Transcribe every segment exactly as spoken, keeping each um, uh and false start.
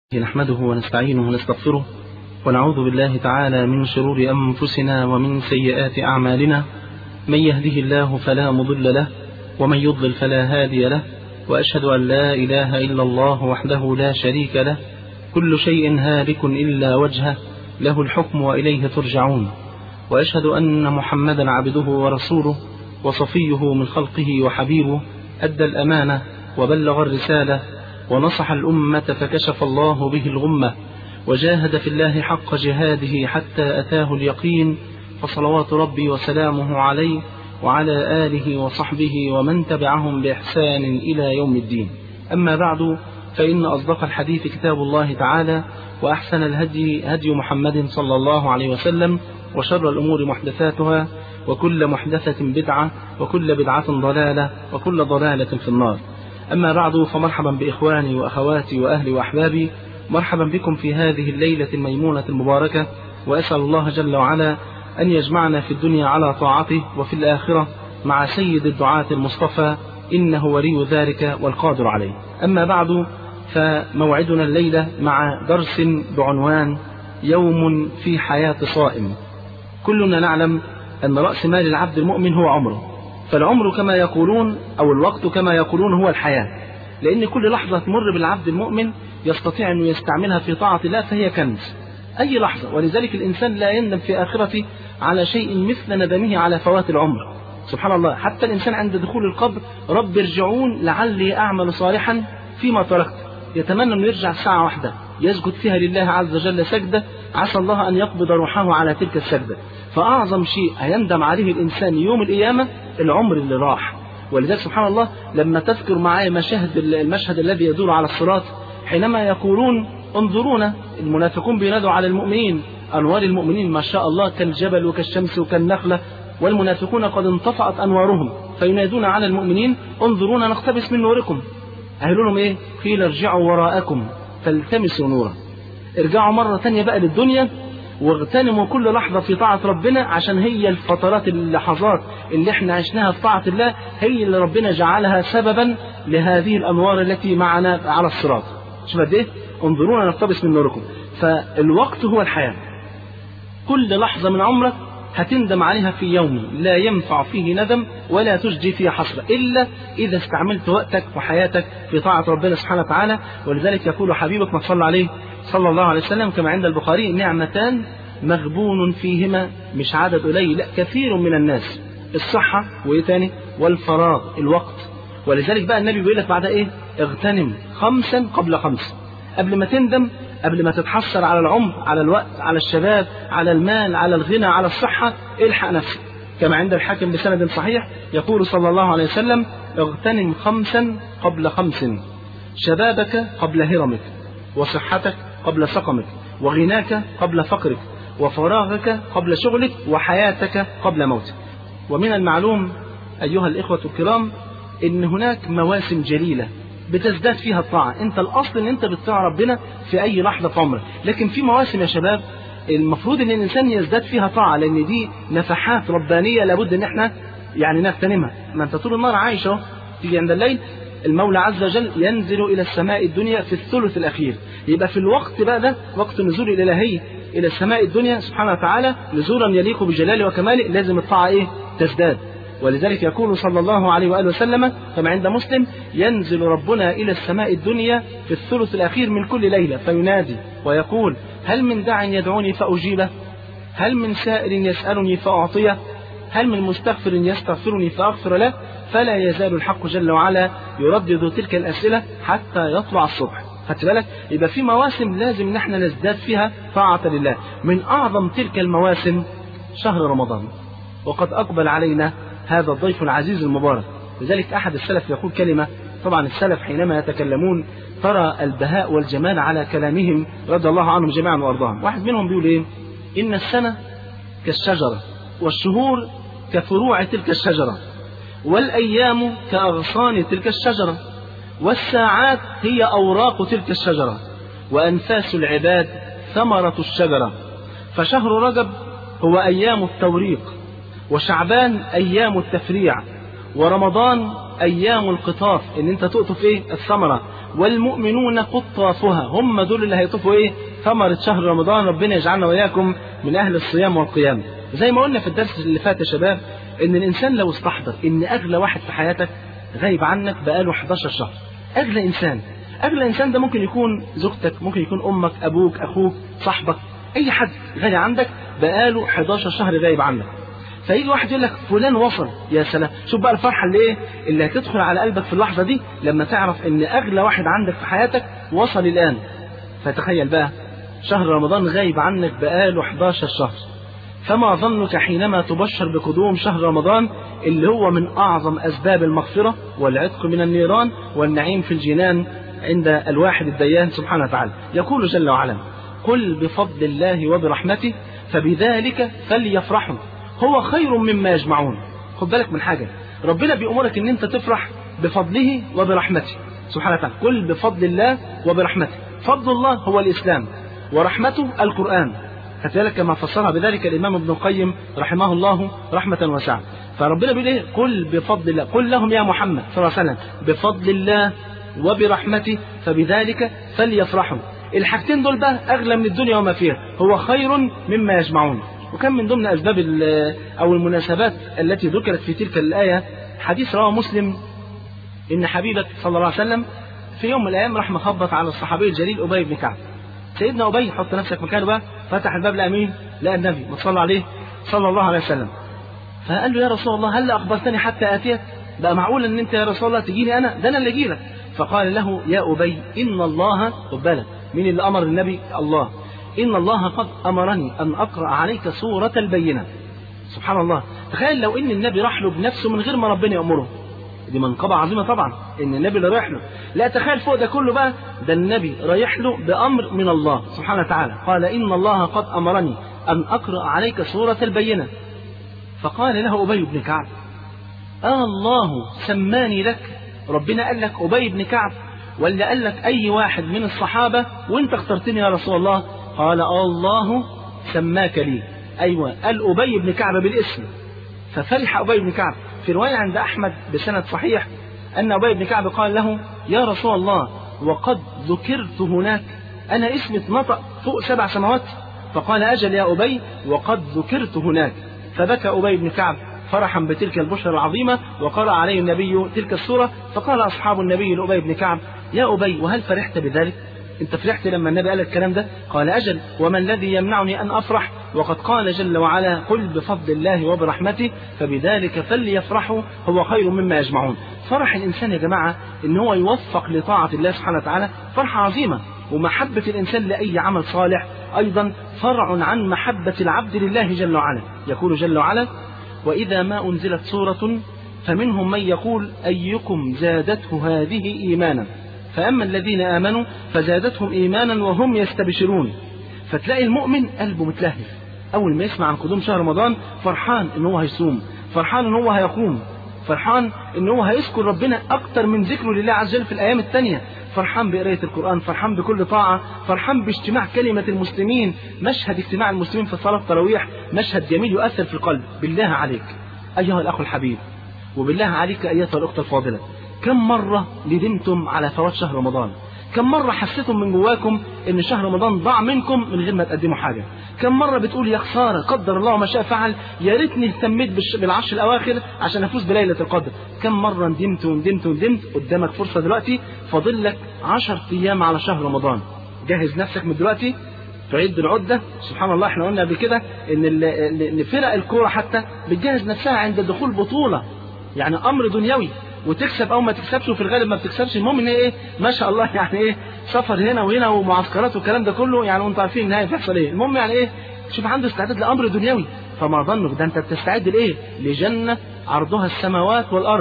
نحمده ونستعينه ونستغفره ونعوذ بالله تعالى من شرور أنفسنا ومن سيئات أعمالنا. من يهده الله فلا مضل له ومن يضلل فلا هادي له، وأشهد أن لا إله إلا الله وحده لا شريك له، كل شيء هالك إلا وجهه، له الحكم وإليه ترجعون. وأشهد أن محمدا عبده ورسوله وصفيه من خلقه وحبيبه، أدى الأمانة وبلغ الرسالة ونصح الأمة فكشف الله به الغمة، وجاهد في الله حق جهاده حتى أتاه اليقين، فصلوات ربي وسلامه عليه وعلى آله وصحبه ومن تبعهم بإحسان إلى يوم الدين. أما بعد، فإن أصدق الحديث كتاب الله تعالى، وأحسن الهدي هدي محمد صلى الله عليه وسلم، وشر الأمور محدثاتها، وكل محدثة بدعة، وكل بدعة ضلالة، وكل ضلالة في النار. أما بعد، فمرحبا بإخواني وأخواتي وأهلي وأحبابي، مرحبا بكم في هذه الليلة الميمونة المباركة، وأسأل الله جل وعلا أن يجمعنا في الدنيا على طاعته، وفي الآخرة مع سيد الدعاة المصطفى، إنه ولي ذلك والقادر عليه. أما بعد، فموعدنا الليلة مع درس بعنوان يوم في حياة صائم. كلنا نعلم أن رأس مال العبد المؤمن هو عمره، فالعمر كما يقولون أو الوقت كما يقولون هو الحياة، لأن كل لحظة تمر بالعبد المؤمن يستطيع أن يستعملها في طاعة الله فهي كنز، أي لحظة. ولذلك الإنسان لا يندم في آخرته على شيء مثل ندمه على فوات العمر. سبحان الله، حتى الإنسان عند دخول القبر: رب ارجعون لعلي أعمل صالحا فيما تركت. يتمنى أن يرجع ساعة واحدة يسجد فيها لله عز وجل سجدة، عسى الله أن يقبض روحه على تلك السجدة. فأعظم شيء هيندم عليه الإنسان يوم القيامة العمر اللي راح. ولذلك سبحان الله، لما تذكر معي مشاهد المشهد الذي يدور على الصراط، حينما يقولون: انظرونا، المنافقون بينادوا على المؤمنين، أنوار المؤمنين ما شاء الله كالجبل وكالشمس وكالنخلة، والمنافقون قد انطفأت أنوارهم، فينادون على المؤمنين: انظرونا نقتبس من نوركم. قالوا لهم إيه؟ قيل ارجعوا وراءكم فالتمسوا نورا. ارجعوا مرة تانية بقى للدنيا واغتنموا كل لحظة في طاعة ربنا، عشان هي الفترات اللحظات اللي احنا عشناها في طاعة الله هي اللي ربنا جعلها سببا لهذه الأنوار التي معنا على الصراط. شوف قد ايه؟ انظرونا نقتبس من نوركم. فالوقت هو الحياة، كل لحظة من عمرك هتندم عليها في يوم لا ينفع فيه ندم ولا تجدي فيه حسرة، إلا إذا استعملت وقتك وحياتك في طاعة ربنا سبحانه وتعالى. ولذلك يقول حبيبك ما صلى عليه صلى الله عليه وسلم كما عند البخاري: نعمتان مغبون فيهما، مش عدد قليل، لا كثير من الناس، الصحة وإيه تاني؟ والفراغ، الوقت. ولذلك بقى النبي بيقول لك بعدها إيه؟ اغتنم خمسا قبل خمس. قبل ما تندم، قبل ما تتحسر على العمر، على الوقت، على الشباب، على المال، على الغنى، على الصحة، الحق نفسك. كما عند الحاكم بسند صحيح يقول صلى الله عليه وسلم: اغتنم خمسا قبل خمس، شبابك قبل هرمك، وصحتك قبل سقمك، وغناك قبل فقرك، وفراغك قبل شغلك، وحياتك قبل موتك. ومن المعلوم أيها الإخوة الكرام إن هناك مواسم جليلة بتزداد فيها الطاعة. انت الاصل ان انت بتطيع ربنا في اي لحظة في عمرك، لكن في مواسم يا شباب المفروض ان الانسان يزداد فيها طاعة، لان دي نفحات ربانية لابد ان احنا يعني نغتنمها. ما انت طول النهار عايش اهو، تيجي عند الليل المولى عز وجل ينزل الى السماء الدنيا في الثلث الاخير، يبقى في الوقت بقى ده وقت نزول الالهي الى السماء الدنيا سبحانه وتعالى نزولا يليق بجلاله وكماله، لازم الطاعة ايه؟ تزداد. ولذلك يقول صلى الله عليه وآله وسلم كما عند مسلم: ينزل ربنا إلى السماء الدنيا في الثلث الأخير من كل ليلة فينادي ويقول: هل من داع يدعوني فأجيبه؟ هل من سائل يسألني فأعطيه؟ هل من مستغفر يستغفرني فأغفر له؟ فلا يزال الحق جل وعلا يردد تلك الأسئلة حتى يطلع الصبح. خدت بالك؟ يبقى في مواسم لازم نحن نزداد فيها طاعة لله. من أعظم تلك المواسم شهر رمضان، وقد أقبل علينا هذا الضيف العزيز المبارك. لذلك أحد السلف يقول كلمة، طبعا السلف حينما يتكلمون ترى البهاء والجمال على كلامهم رضي الله عنهم جميعا وأرضاهم. واحد منهم بيقول إيه؟ إن السنة كالشجرة، والشهور كفروع تلك الشجرة، والأيام كأغصان تلك الشجرة، والساعات هي أوراق تلك الشجرة، وأنفاس العباد ثمرة الشجرة. فشهر رجب هو أيام التوريق، وشعبان أيام التفريع، ورمضان أيام القطاف، إن أنت تقطف إيه؟ الثمرة، والمؤمنون قطافها، هم دول اللي هيطوفوا ايه ثمرة شهر رمضان. ربنا يجعلنا وإياكم من أهل الصيام والقيام. زي ما قلنا في الدرس اللي فات يا شباب، إن الإنسان لو استحضر إن أغلى واحد في حياتك غايب عنك بقاله حداشر شهر، أغلى إنسان، أغلى إنسان ده ممكن يكون زوجتك، ممكن يكون أمك، أبوك، أخوك، صاحبك، أي حد غالي عندك بقاله حداشر شهر غايب عنك. فيجي واحد يقول لك فلان وصل، يا سلام، شوف بقى الفرحة اللي ايه اللي هتدخل على قلبك في اللحظة دي لما تعرف ان اغلى واحد عندك في حياتك وصل الان. فتخيل بقى شهر رمضان غايب عنك بقاله حداشر شهر، فما ظنك حينما تبشر بقدوم شهر رمضان اللي هو من اعظم اسباب المغفرة والعتق من النيران والنعيم في الجنان عند الواحد الديان سبحانه وتعالى. يقول جل وعلا: قل بفضل الله وبرحمته فبذلك فليفرحوا هو خير مما يجمعون. خد بالك من حاجة، ربنا بيأمرك ان انت تفرح بفضله وبرحمته سبحانه وتعالى. قل بفضل الله وبرحمته. فضل الله هو الإسلام، ورحمته القرآن. كذلك كما فسرها بذلك الإمام ابن القيم رحمه الله رحمة واسعة. فربنا بيقول ايه؟ قل بفضل الله، قل لهم يا محمد صلى الله عليه وسلم بفضل الله وبرحمته فبذلك فليفرحوا. الحاجتين دول بقى أغلى من الدنيا وما فيها، هو خير مما يجمعون. وكان من ضمن أسباب أو المناسبات التي ذكرت في تلك الآية حديث رواه مسلم إن حبيبك صلى الله عليه وسلم في يوم من الأيام راح مخبط على الصحابي الجليل أبي بن كعب. سيدنا أبي، حط نفسك مكانه بقى، فتح الباب لأمين لقى النبي ما صلى عليه صلى الله عليه وسلم. فقال له: يا رسول الله هل أخبرتني حتى آتيك؟ بقى معقول أن أنت يا رسول الله تجيني أنا؟ ده أنا اللي أجيلك. فقال له: يا أبي إن الله، خد بالك مين اللي أمر النبي؟ الله. إن الله قد أمرني أن أقرأ عليك سورة البينة. سبحان الله، تخيل لو إن النبي راح له بنفسه من غير ما ربنا يأمره، دي منقبة عظيمة طبعا إن النبي اللي رايح له. لا، تخيل فوق ده كله بقى، ده النبي رايح له بأمر من الله سبحانه وتعالى. قال: إن الله قد أمرني أن أقرأ عليك سورة البينة. فقال له أبي بن كعب: آه الله سماني لك؟ ربنا قال لك أبي بن كعب ولا قال لك أي واحد من الصحابة وإنت اخترتني يا رسول الله؟ قال: آه الله سماك لي. أيوة، قال أبي بن كعب بالاسم. ففرح أبي بن كعب. في رواية عند أحمد بسند صحيح أن أبي بن كعب قال له: يا رسول الله وقد ذكرت هناك، أنا اسمي اتنطق فوق سبع سماوات. فقال: أجل يا أبي وقد ذكرت هناك. فبكى أبي بن كعب فرحا بتلك البشرى العظيمة، وقرأ عليه النبي تلك السورة. فقال أصحاب النبي لأبي بن كعب: يا أبي وهل فرحت بذلك؟ انت فرحت لما النبي قال الكلام ده؟ قال: أجل، وما الذي يمنعني أن أفرح وقد قال جل وعلا: قل بفضل الله وبرحمته فبذلك فليفرحوا هو خير مما يجمعون. فرح الإنسان يا جماعة إن هو يوفق لطاعة الله سبحانه وتعالى فرحة عظيمة. ومحبة الإنسان لأي عمل صالح أيضا فرع عن محبة العبد لله جل وعلا. يقول جل وعلا: وإذا ما أنزلت سورة فمنهم من يقول أيكم زادته هذه إيمانا فأما الذين آمنوا فزادتهم إيمانا وهم يستبشرون. فتلاقي المؤمن قلبه متلهف أول ما يسمع عن قدوم شهر رمضان، فرحان إن هو هيصوم، فرحان إن هو هيقوم، فرحان إن هو هيذكر ربنا أكتر من ذكره لله عز وجل في الأيام التانية، فرحان بقراية القرآن، فرحان بكل طاعة، فرحان باجتماع كلمة المسلمين. مشهد اجتماع المسلمين في صلاة التراويح مشهد جميل يؤثر في القلب. بالله عليك أيها الأخ الحبيب، وبالله عليك أيتها الأخت الفاضلة، كم مرة ندمتم على فوات شهر رمضان؟ كم مرة حسيتم من جواكم ان شهر رمضان ضاع منكم من غير ما تقدموا حاجة؟ كم مرة بتقول يا خسارة قدر الله ما شاء فعل، يا ريتني اهتميت بالعشر الاواخر عشان افوز بليلة القدر؟ كم مرة ندمت وندمت وندمت؟ قدامك فرصة دلوقتي، فاضل لك عشر ايام على شهر رمضان. جهز نفسك من دلوقتي، تعد العدة. سبحان الله، احنا قلنا قبل كده ان ان فرق الكورة حتى بتجهز نفسها عند دخول بطولة، يعني امر دنيوي، وتكسب او ما تكسبش، وفي الغالب ما بتكسبش. المهم ان ايه ما شاء الله يعني ايه سفر هنا وهنا ومعسكرات والكلام ده كله، يعني وانتوا عارفين النهايه بتحصل ايه. المهم يعني ايه شوف عنده استعداد لامر دنيوي، فما ظنك ده انت بتستعد لايه؟ لجنه عرضها السماوات والارض.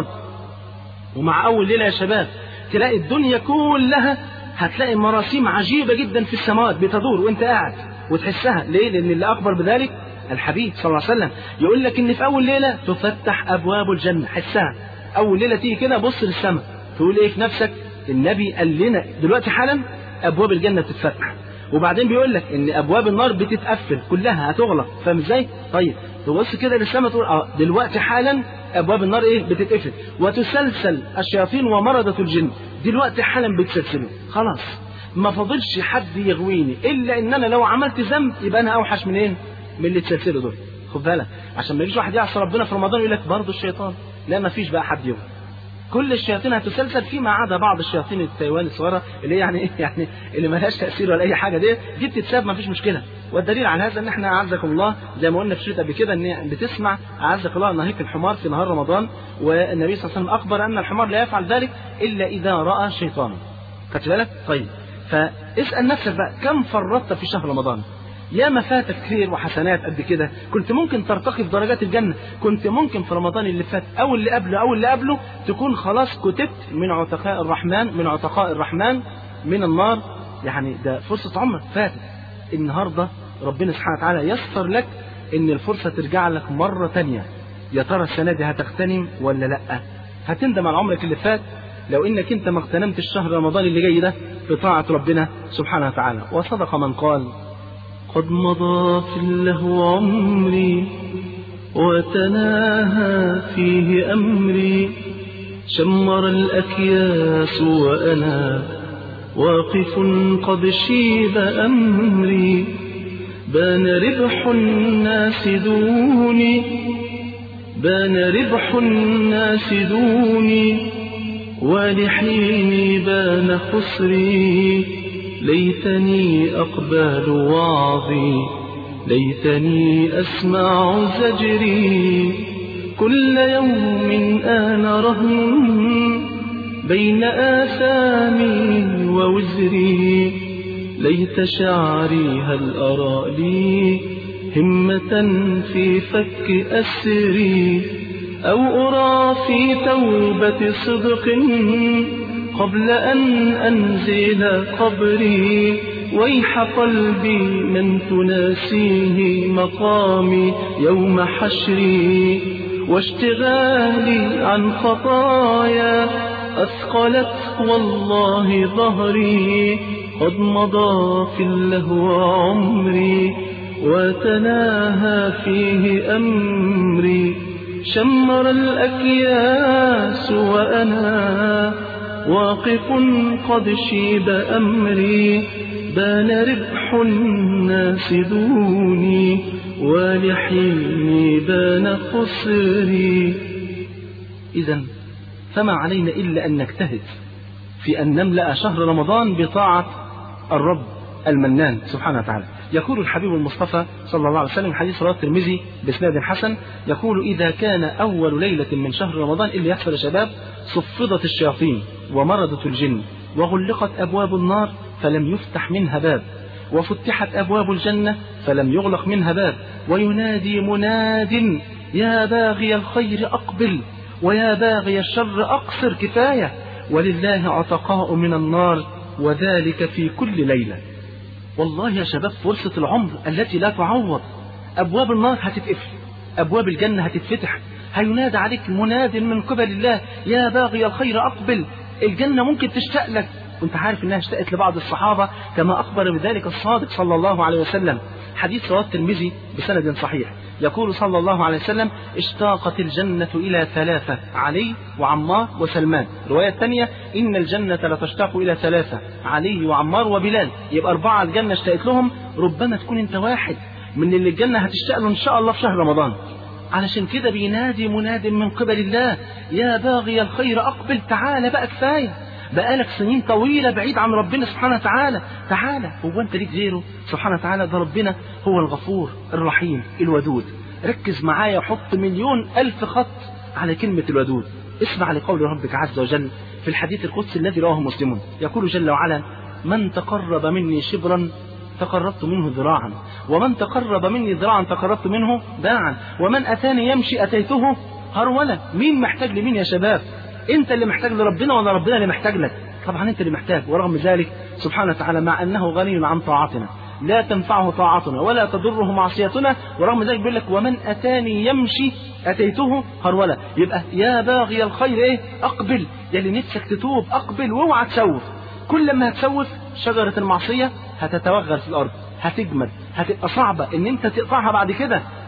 ومع اول ليله يا شباب تلاقي الدنيا كلها هتلاقي مراسيم عجيبه جدا في السماوات بتدور وانت قاعد وتحسها. ليه؟ لان اللي اخبر بذلك الحبيب صلى الله عليه وسلم. يقول لك ان في اول ليله تفتح ابواب الجنه، حسها اول ليله تيجي كده بص للسماء تقول ايه في نفسك؟ النبي قال لنا دلوقتي حالا ابواب الجنه بتتفتح، وبعدين بيقول لك ان ابواب النار بتتقفل كلها هتغلق. فاهم ازاي؟ طيب تبص كده للسماء تقول اه دلوقتي حالا ابواب النار ايه بتتقفل، وتسلسل الشياطين ومردة الجن دلوقتي حالا بتسلسله. خلاص ما فاضلش حد يغويني الا ان انا لو عملت ذنب يبقى انا اوحش منين؟ من اللي تسلسله دول. خد بالك عشان ما يجيش واحد يعصي ربنا في رمضان يقول لك برضه الشيطان. لا ما فيش بقى حد يغوي، كل الشياطين هتسلسل فيما عدا بعض الشياطين التايوان الصغيره اللي هي يعني ايه يعني اللي ما لهاش تاثير ولا اي حاجه، دي دي بتتساب ما فيش مشكله. والدليل على هذا ان احنا اعزكم الله زي ما قلنا في شريط قبل كده ان بتسمع اعزك الله نهيك الحمار في نهار رمضان، والنبي صلى الله عليه وسلم اخبر ان الحمار لا يفعل ذلك الا اذا راى شيطانا. خدت بالك؟ طيب فاسال نفسك بقى كم فرطت في شهر رمضان؟ يا ما فاتك خير وحسنات قد كده، كنت ممكن ترتقي في درجات الجنة، كنت ممكن في رمضان اللي فات أو اللي قبله أو اللي قبله تكون خلاص كتبت من عتقاء الرحمن من عتقاء الرحمن من النار. يعني ده فرصة عمرك فاتت. النهاردة ربنا سبحانه وتعالى يسر لك إن الفرصة ترجع لك مرة تانية. يا ترى السنة دي هتغتنم ولا لأ؟ هتندم على عمرك اللي فات لو إنك أنت ما اغتنمتش الشهر رمضان اللي جاي ده بطاعة ربنا سبحانه وتعالى. وصدق من قال قد مضى في اللهو عمري وتناهى فيه أمري، شمر الأكياس وأنا واقف قد شيب أمري، بان ربح الناس دوني بان ربح الناس دوني ولحيني بان خسري، ليتني أقبل وعظي ليتني أسمع زجري، كل يوم أنا رهن بين آثامي ووزري، ليت شعري هل أرى لي همة في فك أسري، أو أرى في توبة صدق قبل أن أنزل قبري، ويح قلبي من تناسيه مقامي يوم حشري، واشتغالي عن خطايا أثقلت والله ظهري، قد مضى في اللهو عمري وتناهى فيه أمري، شمر الأكياس وأنا واقف قد شيب أمري، بان ربح الناس دوني ولحيني بان خسري. إذن فما علينا إلا أن نجتهد في أن نملأ شهر رمضان بطاعة الرب المنان سبحانه وتعالى. يقول الحبيب المصطفى صلى الله عليه وسلم حديث رواه الترمذي بإسناد حسن، يقول إذا كان أول ليلة من شهر رمضان اللي يحصل يا شباب صفدت الشياطين ومردت الجن وغلقت أبواب النار فلم يفتح منها باب، وفتحت أبواب الجنة فلم يغلق منها باب، وينادي مناد يا باغي الخير أقبل ويا باغي الشر أقصر كفاية، ولله عتقاء من النار وذلك في كل ليلة. والله يا شباب فرصة العمر التي لا تعوض. أبواب النار هتتقفل، أبواب الجنة هتتفتح، هينادى عليك مناد من قبل الله يا باغي الخير أقبل. الجنة ممكن تشتاق لك، وانت عارف انها اشتاقت لبعض الصحابة كما أخبر بذلك الصادق صلى الله عليه وسلم. حديث رواه الترمذي بسند صحيح، يقول صلى الله عليه وسلم اشتاقت الجنة إلى ثلاثة، علي وعمار وسلمان. رواية ثانية إن الجنة لتشتاق إلى ثلاثة، علي وعمار وبلال. يبقى أربعة الجنة اشتاقت لهم، ربما تكون انت واحد من اللي الجنة هتشتاق له إن شاء الله في شهر رمضان. علشان كده بينادي مناد من قبل الله يا باغي الخير أقبل، تعالى بقى كفاية، بقالك سنين طويلة بعيد عن ربنا سبحانه وتعالى، تعالى. هو انت ليك غيره سبحانه وتعالى؟ ده ربنا هو الغفور الرحيم الودود. ركز معايا وحط مليون ألف خط على كلمة الودود. اسمع لقول ربك عز وجل في الحديث القدسي الذي رواه مسلم، يقول جل وعلا من تقرب مني شبرا تقربت منه ذراعا، ومن تقرب مني ذراعا تقربت منه باعا، ومن أتاني يمشي أتيته هرولا. مين محتاج لمين يا شباب؟ انت اللي محتاج لربنا ولا ربنا اللي محتاج لك؟ طبعا انت اللي محتاج. ورغم ذلك سبحانه وتعالى مع انه غني عن طاعتنا لا تنفعه طاعتنا ولا تضره معصيتنا، ورغم ذلك بيقول لك ومن اتاني يمشي اتيته هرولا. يبقى يا باغي الخير ايه اقبل، يلي نفسك تتوب اقبل واوعى تسوف. كل ما هتسوف شجرة المعصية هتتوغل في الارض، هتجمد، هتبقى صعبة ان انت تقطعها بعد كده.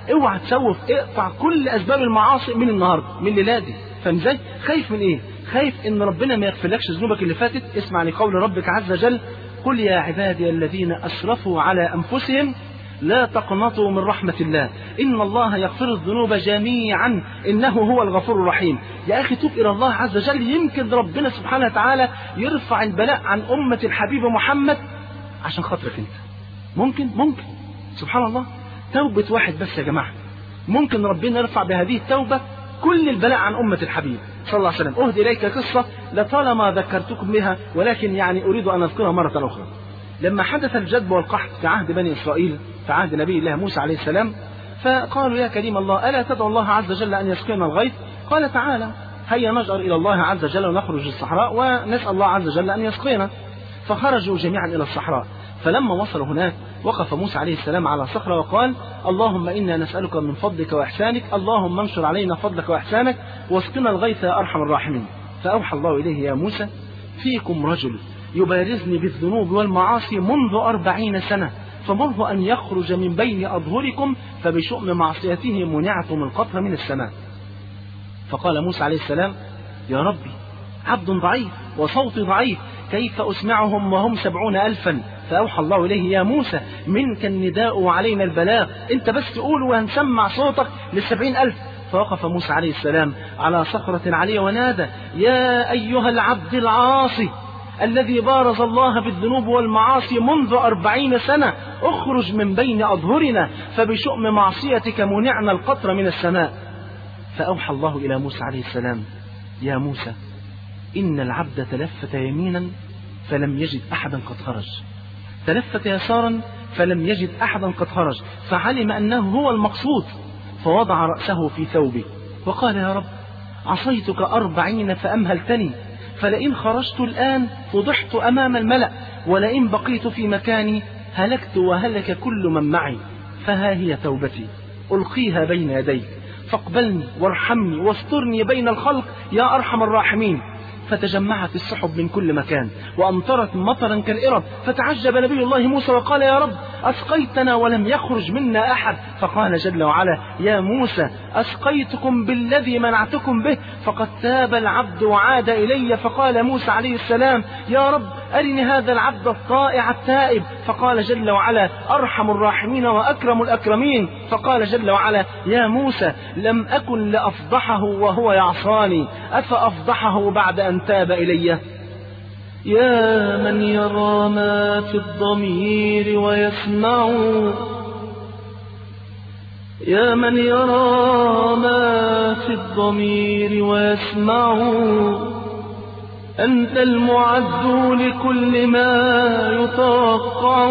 اوعى تسوف، اقطع كل اسباب المعاصي من النهارده، من الليله دي. فاهم ازاي؟ خايف من ايه؟ خايف ان ربنا ما يغفرلكش ذنوبك اللي فاتت. اسمع لقول ربك عز وجل: قل يا عبادي الذين اسرفوا على انفسهم لا تقنطوا من رحمة الله إن الله يغفر الذنوب جميعا إنه هو الغفور الرحيم. يا أخي توب إلى الله عز وجل، يمكن ربنا سبحانه وتعالى يرفع البلاء عن أمة الحبيب محمد عشان خاطرك أنت. ممكن ممكن سبحان الله. توبة واحد بس يا جماعة ممكن ربنا يرفع بهذه التوبة كل البلاء عن أمة الحبيب صلى الله عليه وسلم. أهدي إليك قصة لطالما ذكرتكم بها، ولكن يعني أريد أن أذكرها مرة أخرى. لما حدث الجدب والقحط في عهد بني إسرائيل في عهد نبي الله موسى عليه السلام، فقالوا: يا كريم الله، ألا تدعو الله عز وجل أن يسقينا الغيث؟ قال: تعالى هيا نجأر إلى الله عز وجل ونخرج الصحراء ونسأل الله عز وجل أن يسقينا. فخرجوا جميعا إلى الصحراء. فلما وصلوا هناك وقف موسى عليه السلام على صخرة وقال: اللهم إنا نسألك من فضلك وإحسانك، اللهم انشر علينا فضلك وإحسانك واسقنا الغيث يا أرحم الراحمين. فأوحى الله إليه: يا موسى، فيكم رجل يبارزني بالذنوب والمعاصي منذ أربعين سنة، فمره أن يخرج من بين أظهركم فبشؤم معصيته منعتم القطر من السماء. فقال موسى عليه السلام: يا ربي، عبد ضعيف وصوتي ضعيف، كيف أسمعهم وهم سبعون ألفا؟ فأوحى الله إليه: يا موسى، منك النداء وعلينا البلاغ، أنت بس تقول وهنسمع صوتك للسبعين ألف. فوقف موسى عليه السلام على صخرة عالية ونادى: يا أيها العبد العاصي الذي بارز الله بالذنوب والمعاصي منذ أربعين سنة، اخرج من بين أظهرنا فبشؤم معصيتك منعنا القطر من السماء. فأوحى الله إلى موسى عليه السلام: يا موسى، إن العبد تلفت يمينا فلم يجد أحدا قد خرج، تلفت يسارا فلم يجد أحدا قد خرج، فعلم أنه هو المقصود، فوضع رأسه في ثوبه وقال: يا رب، عصيتك أربعين فأمهلتني، فلئن خرجت الآن فضحت أمام الملأ، ولئن بقيت في مكاني هلكت وهلك كل من معي، فها هي توبتي ألقيها بين يديك، فاقبلني وارحمني واسترني بين الخلق يا أرحم الراحمين. فتجمعت السحب من كل مكان وأمطرت مطرا كالإرب، فتعجب نبي الله موسى وقال: يا رب، أسقيتنا ولم يخرج منا أحد. فقال جل وعلا: يا موسى، أسقيتكم بالذي منعتكم به، فقد تاب العبد وعاد إلي. فقال موسى عليه السلام: يا رب، أرني هذا العبد الطائع التائب. فقال جل وعلا: أرحم الراحمين وأكرم الأكرمين. فقال جل وعلا: يا موسى، لم أكن لأفضحه وهو يعصاني، أفأفضحه بعد أن تاب إلي؟ يا من يرى ما في الضمير ويسمع، يا من يرى ما في الضمير ويسمع، أنت المعد لكل ما يتوقع،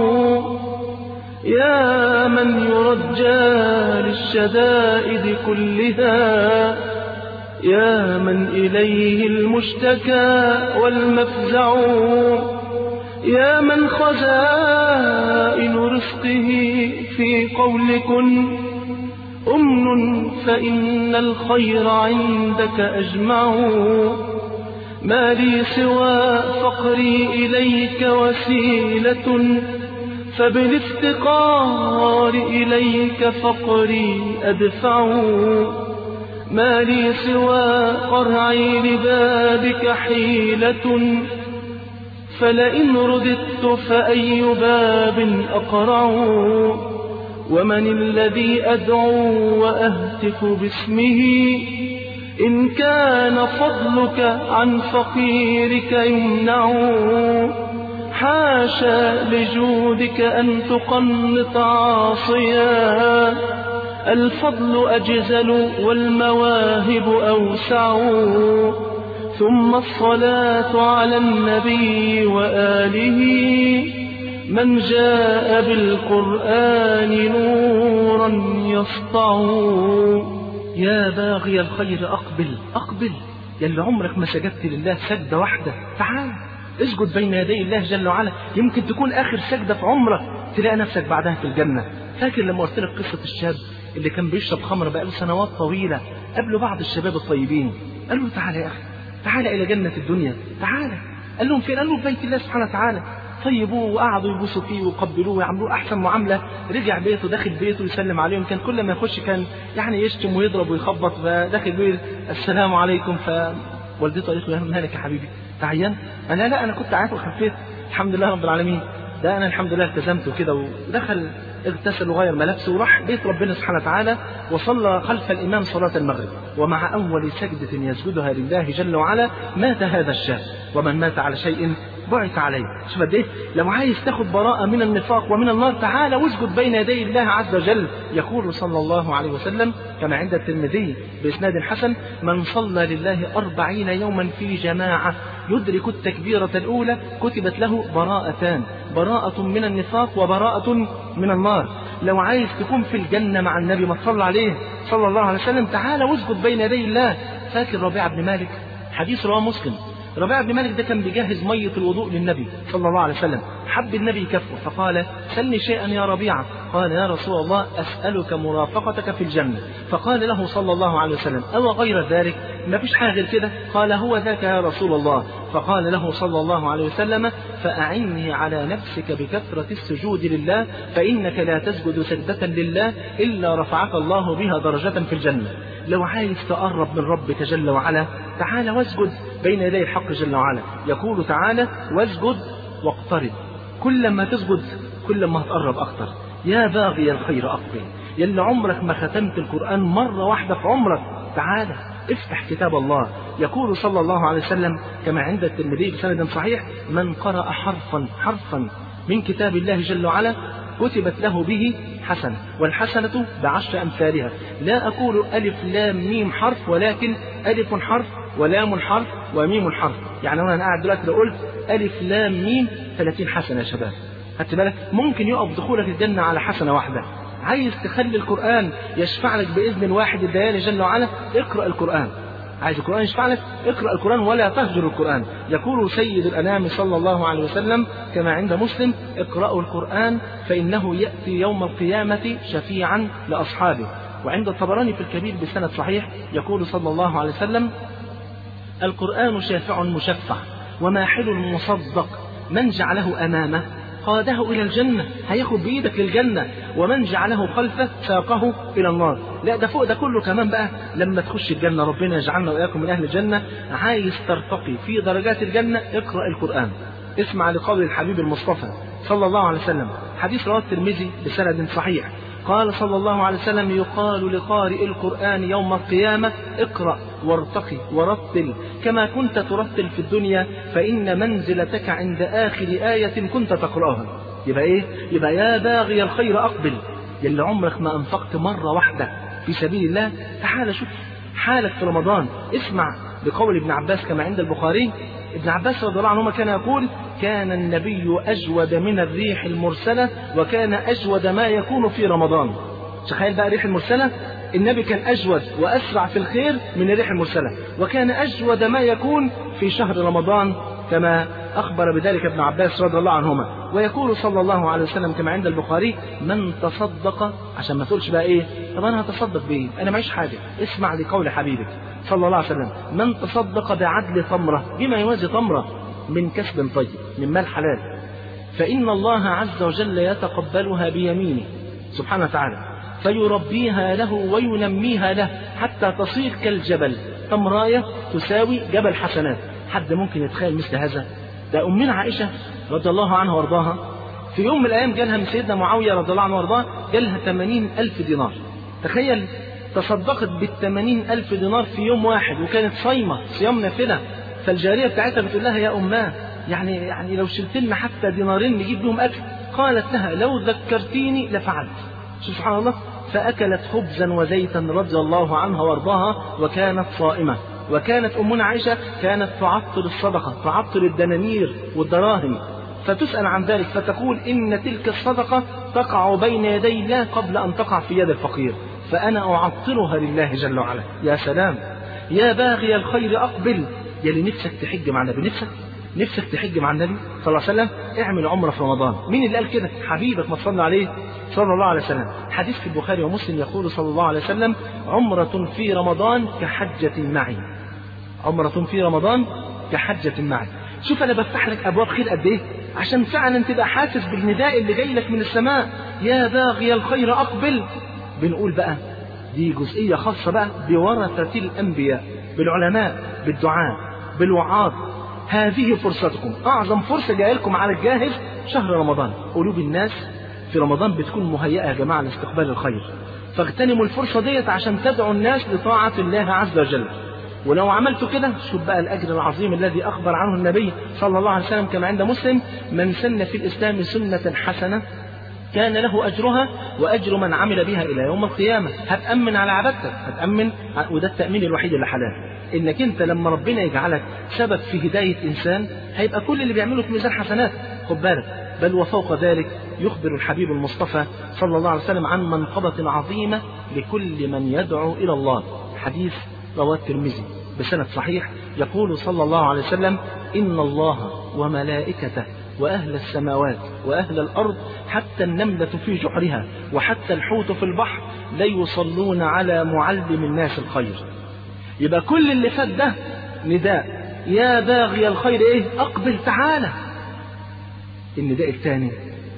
يا من يرجى للشدائد كلها، يا من إليه المشتكى والمفزع، يا من خزائن رزقه في قول كن أمن، فإن الخير عندك أجمع، ما لي سوى فقري إليك وسيلة، فبالافتقار إليك فقري أدفع، ما لي سوى قرعي لبابك حيلة، فلئن رددت فأي باب أقرع، ومن الذي أدعو وأهتف باسمه، إن كان فضلك عن فقيرك يمنع، حاشا لجودك أن تقنط عاصيا، الفضل أجزل والمواهب أوسع، ثم الصلاة على النبي وآله، من جاء بالقرآن نورا يسطع. يا باغي الخير أقبل أقبل، يلي عمرك ما سجدت لله سجدة واحدة، تعال اسجد بين يدي الله جل وعلا، يمكن تكون آخر سجدة في عمرك، تلاقي نفسك بعدها في الجنة. فاكر لما قلت لك قصة الشاب اللي كان بيشرب خمر بقاله سنوات طويلة، قبله بعض الشباب الطيبين قال له: تعالى يا أخي، تعالى إلى جنة الدنيا، تعالى. قال لهم: فين؟ قال له: في بيت الله سبحانه وتعالى. طيبوه وقعدوا يبوسوا فيه ويقبلوه ويعملوه احسن معامله. رجع بيته، داخل بيته يسلم عليهم، كان كل ما يخش كان يعني يشتم ويضرب ويخبط، فداخل بيته السلام عليكم. فوالدته قالت له: مالك يا حبيبي تعيان؟ انا لا انا كنت عارف وخفيت الحمد لله رب العالمين، ده انا الحمد لله التزمت وكده. ودخل اغتسل وغير ملابسه وراح بيت ربنا سبحانه وتعالى، وصلى خلف الامام صلاه المغرب، ومع اول سجده يسجدها لله جل وعلا مات هذا الشاب، ومن مات على شيء بعث عليه. شوف قد ايه، لو عايز تاخد براءه من النفاق ومن النار تعالى واسجد بين يدي الله عز وجل. يقول صلى الله عليه وسلم كما عند الترمذي باسناد حسن: من صلى لله أربعين يوما في جماعه يدرك التكبيره الاولى كتبت له براءتان، براءه من النفاق وبراءه من النار. لو عايز تكون في الجنه مع النبي ما تصلى عليه صلى الله عليه وسلم تعالى واسجد بين يدي الله. فاكر ربيعه بن مالك؟ حديث رواه مسلم. ربيعه بن مالك ده كان بيجهز ميه الوضوء للنبي صلى الله عليه وسلم، حب النبي يكفه فقال: سلني شيئا يا ربيعه. قال: يا رسول الله اسالك مرافقتك في الجنه. فقال له صلى الله عليه وسلم: او غير ذلك؟ ما فيش حاجه غير كده؟ قال: هو ذاك يا رسول الله. فقال له صلى الله عليه وسلم: فاعني على نفسك بكثره السجود لله، فانك لا تسجد سجده لله الا رفعك الله بها درجه في الجنه. لو عايز تقرب من ربك جل وعلا تعالى واسجد بين يدي الحق جل وعلا. يقول تعالى: واسجد واقترب. كل ما تسجد كل ما هتقرب اكتر. يا باغي الخير اقبل، يلي عمرك ما ختمت القرآن مرة واحدة في عمرك تعالى افتح كتاب الله. يقول صلى الله عليه وسلم كما عند الترمذي بسند صحيح: من قرأ حرفا حرفا من كتاب الله جل وعلا كتبت له به حسنة، والحسنة بعشر أمثالها. لا أقول ألف لام ميم حرف، ولكن ألف حرف ولام حرف وميم حرف. يعني أنا قاعد دلوقتي لو قلت ألف لام ميم ثلاثين حسنة يا شباب، خدت بالك؟ ممكن يقف دخولك الجنة على حسنة واحدة. عايز تخلي القرآن يشفع لك بإذن الواحد الديان جل وعلا، اقرأ القرآن. عايز القرآن يشفع لك، اقرأ القرآن ولا تهجر القرآن. يقول سيد الأنام صلى الله عليه وسلم كما عند مسلم: اقرأوا القرآن فإنه يأتي يوم القيامة شفيعا لأصحابه. وعند الطبراني في الكبير بسند صحيح يقول صلى الله عليه وسلم: القرآن شافع مشفع وماحل مصدق، من جعله أمامه قاده إلى الجنة، هياخد بإيدك للجنة، ومن جعله خلفه ساقه إلى النار. لا ده فوق ده كله كمان بقى لما تخش الجنة، ربنا يجعلنا وإياكم من أهل الجنة. عايز ترتقي في درجات الجنة اقرأ القرآن. اسمع لقول الحبيب المصطفى صلى الله عليه وسلم، حديث رواه الترمذي بسند صحيح، قال صلى الله عليه وسلم: يقال لقارئ القرآن يوم القيامة: اقرأ وارتقي ورتل كما كنت ترتل في الدنيا، فإن منزلتك عند آخر آية كنت تقرأها. يبقى إيه؟ يبقى يا باغي الخير أقبل، يلي عمرك ما أنفقت مرة واحدة في سبيل الله تعال شوف حالك في رمضان. اسمع بقول ابن عباس كما عند البخاري، ابن عباس رضي الله عنهما كان يقول: كان النبي أجود من الريح المرسلة، وكان أجود ما يكون في رمضان. تخيل بقى الريح المرسلة، النبي كان أجود وأسرع في الخير من الريح المرسلة، وكان أجود ما يكون في شهر رمضان كما أخبر بذلك ابن عباس رضي الله عنهما. ويقول صلى الله عليه وسلم كما عند البخاري: من تصدق، عشان ما تقولش بقى إيه طب أنا هتصدق بإيه أنا معيش حاجة، اسمع لقول حبيبك صلى الله عليه وسلم: من تصدق بعدل تمرة بما يوازي تمرة من كسب طيب من مال حلال، فإن الله عز وجل يتقبلها بيمينه سبحانه وتعالى، فيربيها له وينميها له حتى تصير كالجبل، تمراية تساوي جبل حسنات. حد ممكن يتخيل مثل هذا؟ ده أمنا عائشة رضي الله عنها وارضاها في يوم من الأيام جالها من سيدنا معاوية رضي الله عنه وارضاه جالها ثمانين ألف دينار. تخيل تصدقت بالثمانين ألف دينار في يوم واحد، وكانت صايمة صيام نافلة. فالجارية بتاعتها بتقول لها: يا أماه يعني يعني لو شلت لنا حتى دينارين نجيب لهم أكل. قالت لها: لو ذكرتيني لفعلت. سبحان الله. فأكلت خبزا وزيتا رضي الله عنها وارضاها، وكانت صائمة. وكانت أمنا عائشة كانت تعطر الصدقة، تعطر الدنانير والدراهم، فتسأل عن ذلك فتقول: إن تلك الصدقة تقع بين يدي الله قبل أن تقع في يد الفقير، فأنا أعطرها لله جل وعلا. يا سلام. يا باغي الخير أقبل، يلي نفسك تحج مع النبي، نفسك نفسك تحج مع النبي صلى الله عليه وسلم، اعمل عمرة في رمضان. مين اللي قال كده؟ حبيبك ما صلى عليه صلى الله عليه وسلم. حديث في البخاري ومسلم يقول صلى الله عليه وسلم: عمرة في رمضان كحجة معي. عمرة في رمضان كحجة معي. شوف أنا بفتح لك أبواب خير قد إيه. عشان فعلا تبقى حاسس بالنداء اللي جاي لك من السماء، يا باغي الخير أقبل. بنقول بقى دي جزئية خاصة بقى بورثة الأنبياء، بالعلماء، بالدعاء، بالوعاظ. هذه فرصتكم، أعظم فرصة جاية لكم على الجاهز شهر رمضان. قلوب الناس في رمضان بتكون مهيئة يا جماعة لاستقبال الخير، فاغتنموا الفرصة ديت عشان تدعوا الناس لطاعة الله عز وجل. ولو عملتوا كده شوف بقى الأجر العظيم الذي أخبر عنه النبي صلى الله عليه وسلم كما عند مسلم: من سن في الإسلام سنة حسنة كان له أجرها وأجر من عمل بها إلى يوم القيامة. هتأمن على عبادتك، هتأمن، وده التأمين الوحيد اللي حلال، إنك أنت لما ربنا يجعلك سبب في هداية إنسان هيبقى كل اللي بيعمله في ميزان حسنات. خد بالك، بل وفوق ذلك يخبر الحبيب المصطفى صلى الله عليه وسلم عن منقبة عظيمة لكل من يدعو إلى الله. حديث رواه الترمذي بسند صحيح، يقول صلى الله عليه وسلم: إن الله وملائكته وأهل السماوات وأهل الأرض حتى النملة في جحرها وحتى الحوت في البحر ليصلون على معلم الناس الخير. يبقى كل اللي فات ده نداء، يا باغي الخير إيه؟ أقبل تعالى. النداء الثاني: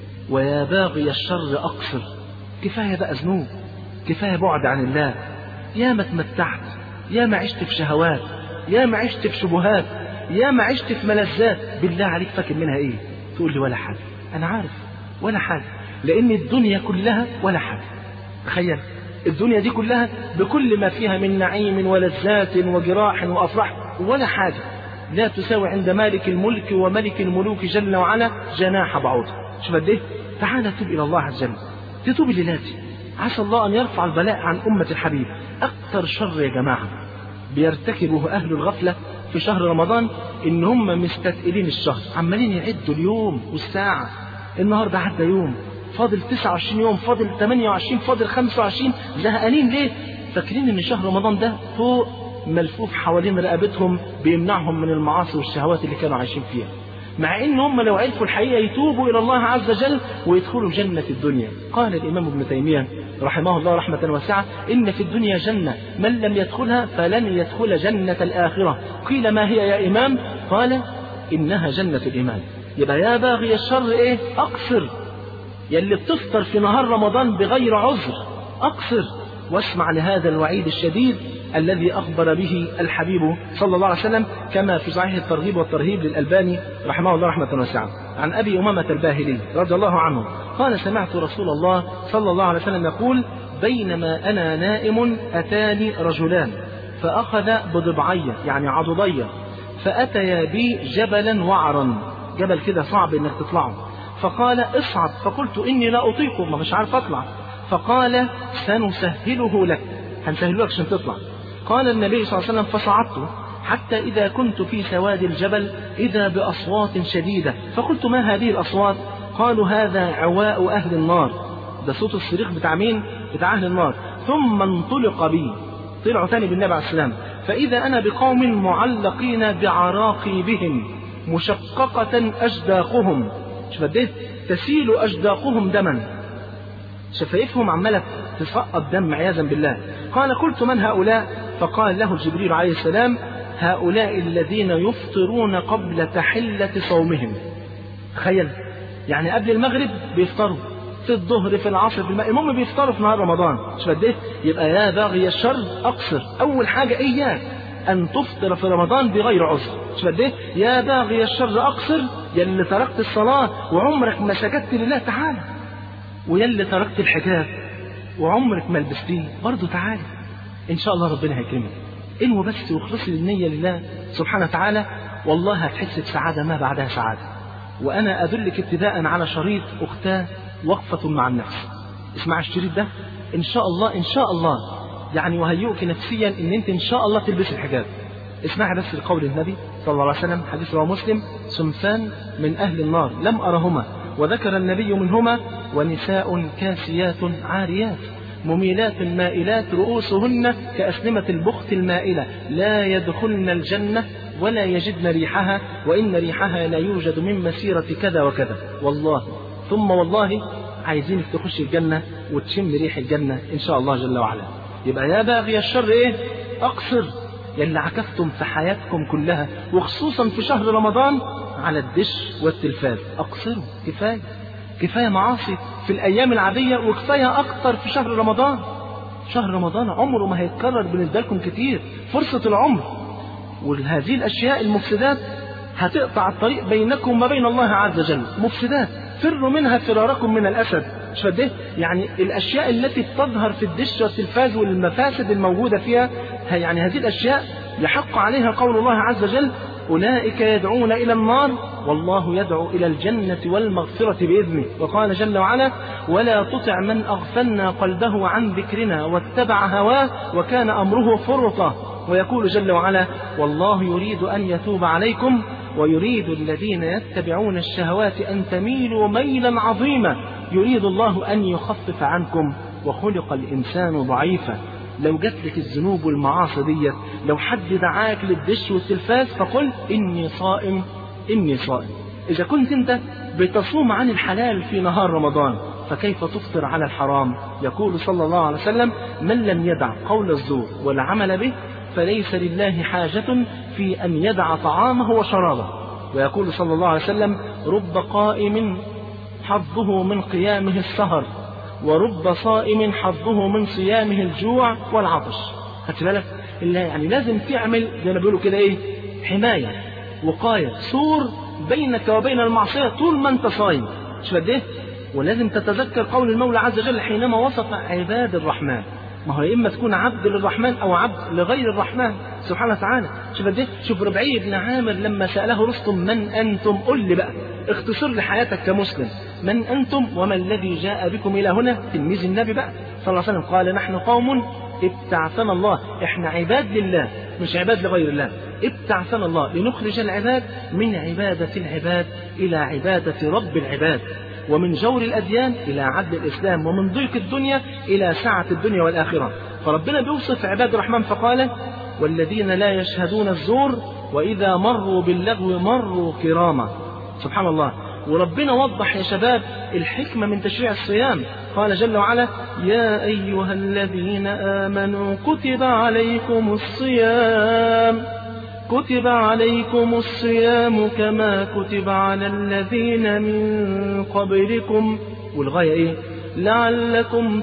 ويا باغي الشر أقصر. كفاية بقى ذنوب، كفاية بعد عن الله، يا ما اتمتعت، يا ما عشت في شهوات، يا ما عشت في شبهات، يا ما عشت في ملذات. بالله عليك فاكر منها ايه؟ تقول لي ولا حاجة. انا عارف ولا حاجة، لان الدنيا كلها ولا حاجة. تخيل الدنيا دي كلها بكل ما فيها من نعيم ولذات وجراح وافراح ولا حاجة لا تساوي عند مالك الملك وملك الملوك جل وعلا جناح بعوضة. شوف قد ايه. تعالى توب الى الله عز وجل، تتوب لله، عسى الله ان يرفع البلاء عن امة الحبيب. اكثر شر يا جماعة بيرتكبه اهل الغفلة في شهر رمضان ان هم مستثقلين الشهر، عمالين يعدوا اليوم والساعة. النهارده عدى يوم، فاضل تسعة وعشرين يوم، فاضل ثمانية وعشرين، فاضل خمسة وعشرين. زهقانين ليه؟ فاكرين ان شهر رمضان ده فوق ملفوف حوالين رقبتهم بيمنعهم من المعاصي والشهوات اللي كانوا عايشين فيها، مع ان هم لو عرفوا الحقيقة يتوبوا الى الله عز وجل ويدخلوا جنة الدنيا. قال الامام ابن تيمية رحمه الله رحمة واسعة: إن في الدنيا جنة من لم يدخلها فلن يدخل جنة الآخرة. قيل: ما هي يا إمام؟ قال: إنها جنة الإيمان. يبقى يا باغي الشر إيه؟ أقصر. يلي بتفطر في نهار رمضان بغير عذر أقصر، واسمع لهذا الوعيد الشديد الذي أخبر به الحبيب صلى الله عليه وسلم كما في صحيح الترغيب والترهيب للألباني رحمه الله رحمة واسعة عن أبي أمامة الباهلي رضي الله عنه قال: سمعت رسول الله صلى الله عليه وسلم يقول: بينما أنا نائم أتاني رجلان فأخذ بضبعية يعني عضدية، فأتيا بي جبلا وعرا، جبل كده صعب إنك تطلعه، فقال: اصعد. فقلت: إني لا أطيقه، ما مش عارف أطلع. فقال: سنسهله لك، هنسهله لك عشان تطلع. قال النبي صلى الله عليه وسلم: فصعدت حتى إذا كنت في سواد الجبل إذا بأصوات شديدة، فقلت: ما هذه الأصوات؟ قالوا: هذا عواء أهل النار. ده صوت الصريخ بتاع مين؟ بتاع أهل النار. ثم انطلق بي، طلعوا تاني بالنبي عليه السلام، فإذا أنا بقوم معلقين بعراقيبهم مشققة أجداقهم، شوف قد ايه تسيل أجداقهم دما، شفايفهم عمالة تسقط دم عياذا بالله. قال: قلت: من هؤلاء؟ فقال له جبريل عليه السلام: هؤلاء الذين يفطرون قبل تحلة صومهم. تخيل، يعني قبل المغرب بيفطروا، في الظهر، في العصر، في الماء، المهم بيفطروا في نهار رمضان. شوف قد ايه. يبقى يا باغي الشر أقصر. أول حاجة إياك أن تفطر في رمضان بغير عذر. شوف قد ايه. يا باغي الشر أقصر، يلي تركت الصلاة وعمرك ما سجدت لله تعالى، ويلي تركت الحجاب وعمرك ما لبستيه برضه تعالى، إن شاء الله ربنا هيكرمك. انوي بس واخلصي النية لله سبحانه وتعالى، والله هتحس بسعادة ما بعدها سعادة. وأنا أدلك ابتداء على شريط أختاه وقفة مع النفس. اسمع الشريط ده إن شاء الله، إن شاء الله يعني وهيئك نفسيا إن أنت إن شاء الله تلبس الحجاب. اسمع بس لقول النبي صلى الله عليه وسلم، حديث رواه مسلم: صنفان من أهل النار لم أرهما، وذكر النبي منهما: ونساء كاسيات عاريات مميلات مائلات رؤوسهن كأسنمة البخت المائلة لا يدخلن الجنة ولا يجدن ريحها، وإن ريحها لا يوجد من مسيرة كذا وكذا. والله ثم والله عايزينك تخش الجنة وتشم ريح الجنة إن شاء الله جل وعلا. يبقى يا باغي الشر إيه؟ أقصر. يلي عكفتم في حياتكم كلها وخصوصا في شهر رمضان على الدش والتلفاز. أقصروا، كفاية كفاية معاصي في الأيام العادية، وكفاية أكتر في شهر رمضان. شهر رمضان عمره ما هيتكرر بالنسبة لكم كتير، فرصة العمر. وهذه الأشياء المفسدات هتقطع الطريق بينكم وما بين الله عز وجل. مفسدات فروا منها فراركم من الأسد. مش فده يعني الأشياء التي تظهر في الدش والتلفاز والمفاسد الموجودة فيها، يعني هذه الأشياء يحق عليها قول الله عز وجل: أولئك يدعون إلى النار والله يدعو إلى الجنة والمغفرة بإذنه. وقال جل وعلا: ولا تطع من أغفلنا قلبه عن ذكرنا واتبع هواه وكان أمره فرطا. ويقول جل وعلا: والله يريد أن يتوب عليكم ويريد الذين يتبعون الشهوات أن تميلوا ميلا عظيما يريد الله أن يخفف عنكم وخلق الإنسان ضعيفا. لو جات لك الذنوب والمعاصي ديت، لو حد دعاك للدش والتلفاز فقل إني صائم إني صائم. إذا كنت أنت بتصوم عن الحلال في نهار رمضان فكيف تفطر على الحرام؟ يقول صلى الله عليه وسلم: من لم يدع قول الزور والعمل به فليس لله حاجة في أن يدع طعامه وشرابه. ويقول صلى الله عليه وسلم: رب قائم حظه من قيامه السهر ورب صائم حظه من صيامه الجوع والعطش. خدت بالك؟ يعني لازم تعمل زي ما بيقولوا كده ايه، حماية، وقاية، سور بينك وبين المعصية طول ما انت صايم. مش قد ايه؟ ولازم تتذكر قول المولى عز وجل حينما وصف عباد الرحمن. ما هو إما تكون عبد للرحمن أو عبد لغير الرحمن سبحانه وتعالى. شوف قد ايه؟ شوف ربعي بن عامر لما سأله رستم: من أنتم؟ قل لي بقى، اختصر لي حياتك كمسلم، من أنتم وما الذي جاء بكم إلى هنا؟ تلميذ النبي بقى صلى الله عليه وسلم. قال: نحن قوم ابتعثنا الله، احنا عباد لله مش عباد لغير الله. ابتعثنا الله لنخرج العباد من عبادة العباد إلى عبادة رب العباد، ومن جور الأديان إلى عدل الإسلام، ومن ضيق الدنيا إلى سعة الدنيا والآخرة. فربنا بيوصف عباد الرحمن فقال: والذين لا يشهدون الزور وإذا مروا باللغو مروا كراما. سبحان الله. وربنا وضح يا شباب الحكمة من تشريع الصيام. قال جل وعلا: يا أيها الذين آمنوا كتب عليكم الصيام كتب عليكم الصيام كما كتب على الذين من قبلكم، والغاية إيه؟ لعلكم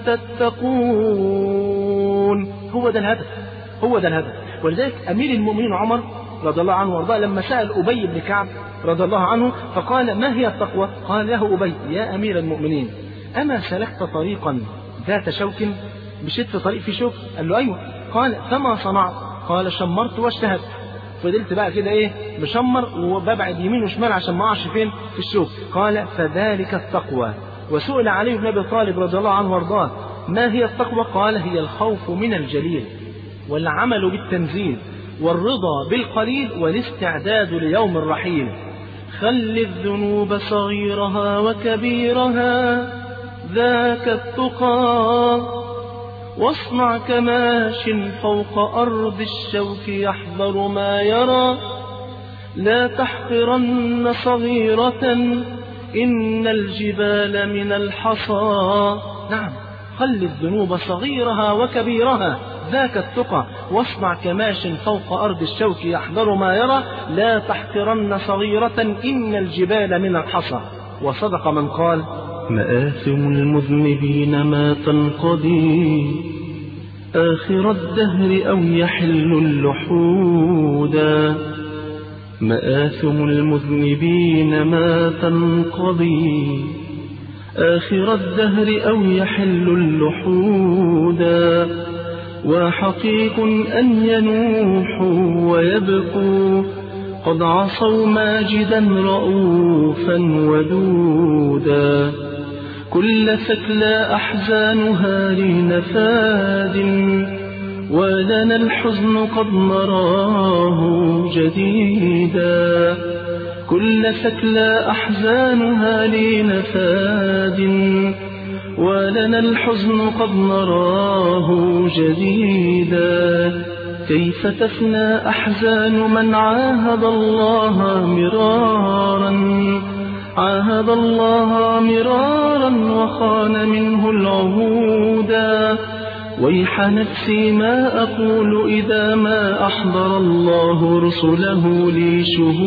تتقون. هو ده الهدف، هو ده الهدف. ولذلك أمير المؤمنين عمر رضي الله عنه وارضاه لما سأل أبي بن كعب رضي الله عنه فقال: ما هي التقوى؟ قال له أبي: يا أمير المؤمنين، أما سلكت طريقا ذات شوك؟ مشيت في طريق في شوك؟ قال له: أيوة. قال: فما صنعت؟ قال: شمرت واجتهدت. فضلت بقى كده ايه، مشمر وببعد يمين وشمال عشان ما اقعش فين؟ في الشوك. قال: فذلك التقوى. وسئل علي بن ابي طالب رضي الله عنه وارضاه: ما هي التقوى؟ قال: هي الخوف من الجليل والعمل بالتنزيل والرضا بالقليل والاستعداد ليوم الرحيل. خل الذنوب صغيرها وكبيرها ذاك التقى، واصنع كماش فوق أرض الشوك يحذر ما يرى، لا تحقرن صغيرة إن الجبال من الحصى. نعم، خل الذنوب صغيرها وكبيرها ذاك التقى، واصنع كماش فوق أرض الشوك يحذر ما يرى، لا تحقرن صغيرة إن الجبال من الحصى. وصدق من قال: مآثم المذنبين ما تنقضي آخر الدهر أو يحل اللحودا. مآثم المذنبين ما تنقضي آخر الدهر أو يحل اللحودا، وحقيق أن ينوحوا ويبكوا قد عصوا ماجدا رؤوفا ودودا. كل ثكلى أحزانها لنفاد ولنا الحزن قد نراه جديدا. كل ثكلى أحزانها لنفاد ولنا الحزن قد نراه جديدا. كيف تفنى أحزان من عاهد الله مرارا عاهد الله مرارا وخان منه العهودا. ويح نفسي ما أقول إذا ما أحضر الله رسله لي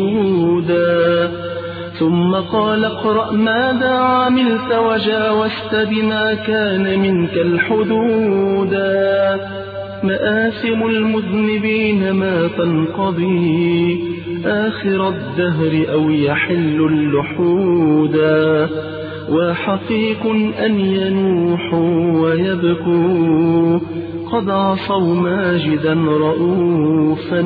شهودا. ثم قال اقرأ ماذا عملت وجاوزت بما كان منك الحدودا. مآثم المذنبين ما تنقضي آخر الدهر أو يحل اللحودا. وحقيق أن ينوحوا ويبكوا قد عصوا ماجدا رؤوفا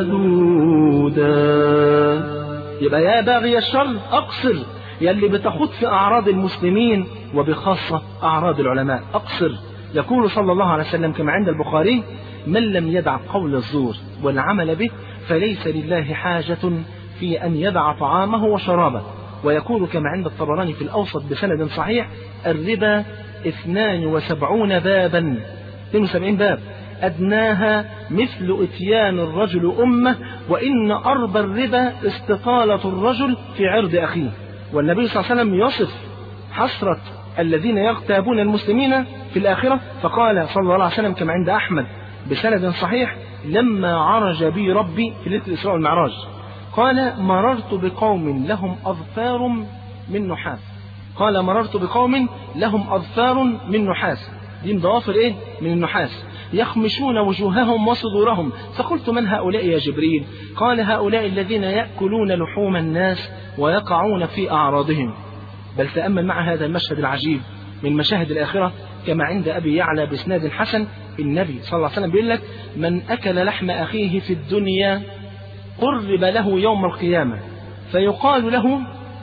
ودودا. يبقى يا باغي الشر أقصر، يلي بتخوض في أعراض المسلمين وبخاصة أعراض العلماء أقصر. يقول صلى الله عليه وسلم كما عند البخاري: من لم يدع قول الزور والعمل به فليس لله حاجة في أن يدع طعامه وشرابه. ويقول كما عند الطبراني في الأوسط بسند صحيح: الربا اثنان وسبعون بابا، اثنين وسبعين باب، أدناها مثل إتيان الرجل أمه، وإن أربى الربا استطالة الرجل في عرض أخيه. والنبي صلى الله عليه وسلم يصف حسرة الذين يغتابون المسلمين في الآخرة، فقال صلى الله عليه وسلم كما عند أحمد بسند صحيح: لما عرج بي ربي في ليلة الإسراء والمعراج قال: مررت بقوم لهم أظفار من نحاس. قال: مررت بقوم لهم أظفار من نحاس، دي ضوافر إيه؟ من النحاس، يخمشون وجوههم وصدورهم. فقلت: من هؤلاء يا جبريل؟ قال: هؤلاء الذين يأكلون لحوم الناس ويقعون في أعراضهم. بل تأمل مع هذا المشهد العجيب من مشاهد الآخرة كما عند أبي يعلى بإسناد حسن. النبي صلى الله عليه وسلم بيقول لك: من أكل لحم أخيه في الدنيا قرب له يوم القيامة فيقال له: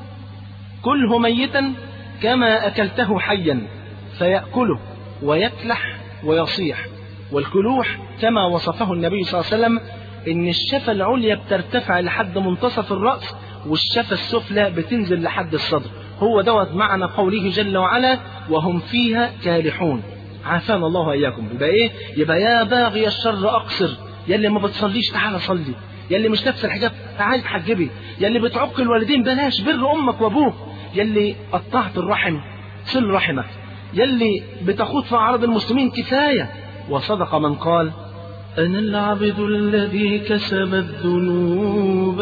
كله ميتا كما أكلته حيا، فيأكله ويكلح ويصيح. والكلوح كما وصفه النبي صلى الله عليه وسلم إن الشفة العليا بترتفع لحد منتصف الرأس، والشفة السفلى بتنزل لحد الصدر. هو دوت معنى قوله جل وعلا: وهم فيها كالحون. عافانا الله وإياكم. يبقى إيه؟ يبقى يا باغي الشر أقصر، يلي ما بتصليش تعالى صلي، يلي مش لابس الحجاب تعالى تحجبي، يلي بتعق الوالدين بلاش، بر أمك وأبوك، يلي قطعت الرحم صل رحمك، يلي بتخوض في أعراض المسلمين كفاية. وصدق من قال: أنا العبد الذي كسب الذنوب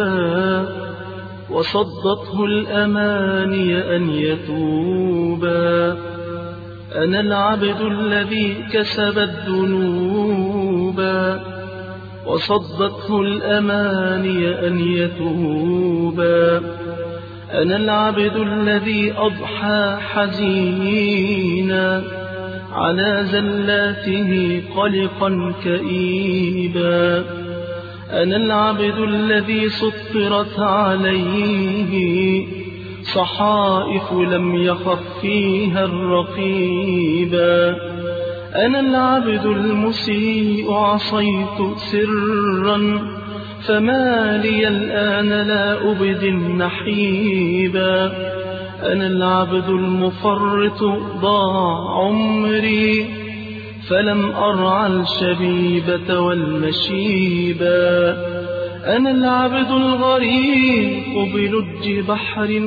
وصدته الأماني أن يتوبا. أنا العبد الذي كسب الذنوب وصدته الأماني أن يتوبا. أنا العبد الذي أضحى حزينا على زلاته قلقا كئيبا. أنا العبد الذي سطرت عليه صحائف لم يخف فيها الرقيبا. أنا العبد المسيء عصيت سرا فما لي الآن لا أبدي النحيبا. أنا العبد المفرط ضاع عمري فلم أرعى الشبيبة والمشيبا. أنا العبد الغريق بلج بحر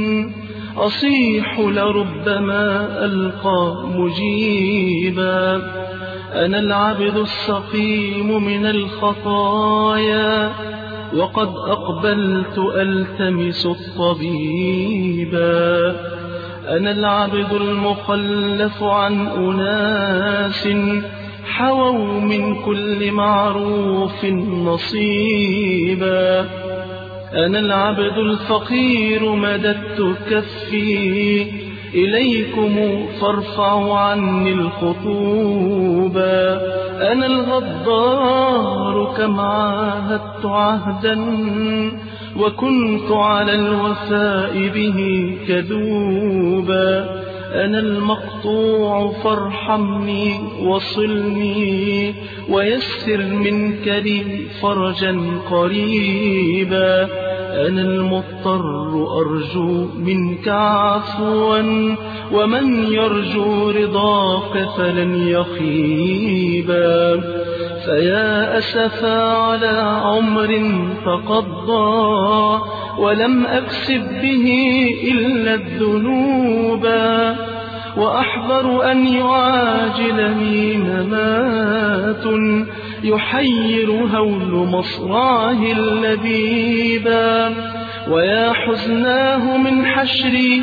أصيح لربما ألقى مجيبا. أنا العبد السقيم من الخطايا وقد أقبلت ألتمس الطبيبا. أنا العبد المخلف عن أناس حووا من كل معروف نصيبا. أنا العبد الفقير مددت كفي إليكم فارفعوا عني الخطوبا. أنا الغدار كم عاهدت عهدا وكنت على الوفاء به كذوبا. أنا المقطوع فارحمني وصلني ويسر منك لي فرجا قريبا. أنا المضطر أرجو منك عفوا ومن يرجو رضاك فلن يخيبا. فيا أسفا على عمر تقضى ولم أكسب به إلا الذنوبا. وأحذر أن يعاجلني ممات يحير هول مصرعه اللبيبا. ويا حزناه من حشري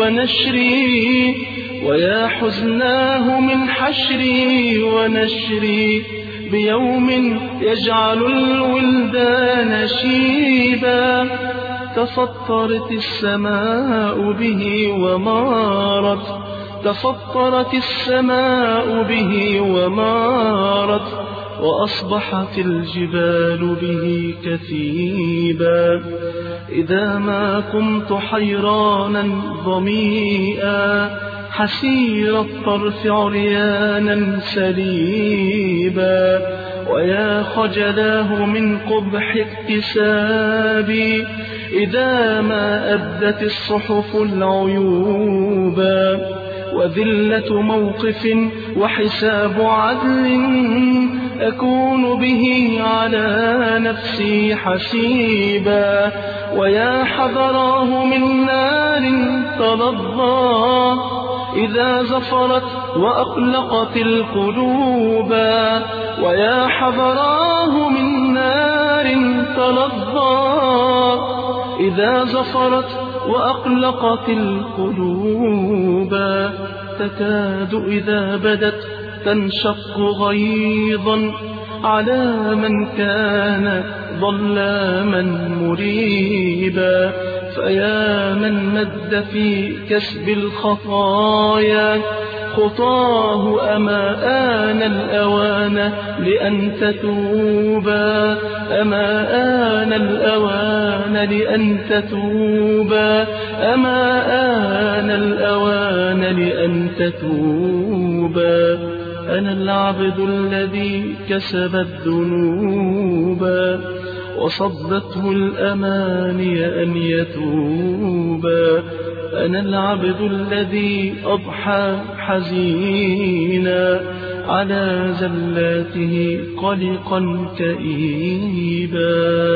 ونشري ويا حزناه من حشري ونشري بيوم يجعل الولدان شيبا. تفطرت السماء به ومارت تفطرت السماء به ومارت وأصبحت الجبال به كثيبا. إذا ما كنت حيرانا ضميئا حسير الطرف عريانا سليبا. ويا خجلاه من قبح اكتسابي إذا ما أبدت الصحف العيوبا. وذلة موقف وحساب عدل أكون به على نفسي حسيبا. ويا حذراه من نار تلظى إذا زفرت وأقلقت القلوبا. ويا حذراه من نار تلظى إذا زفرت وأقلقت القلوبا. تكاد إذا بدت تنشق غيظا على من كان ظلاما مريبا. فيا من مد في كسب الخطايا خطاه أما آن الأوان لأن تتوبا. أما آن الأوان لأن تتوبا. أما آن الأوان لأن تتوبا. أنا العبد الذي كسب الذنوبا وصدته الأماني أن يتوبا. أنا العبد الذي أضحى حزينا على زلاته قلقا كئيبا.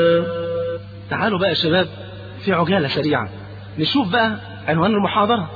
تعالوا بقى يا شباب في عجالة سريعة نشوف بقى عنوان المحاضرة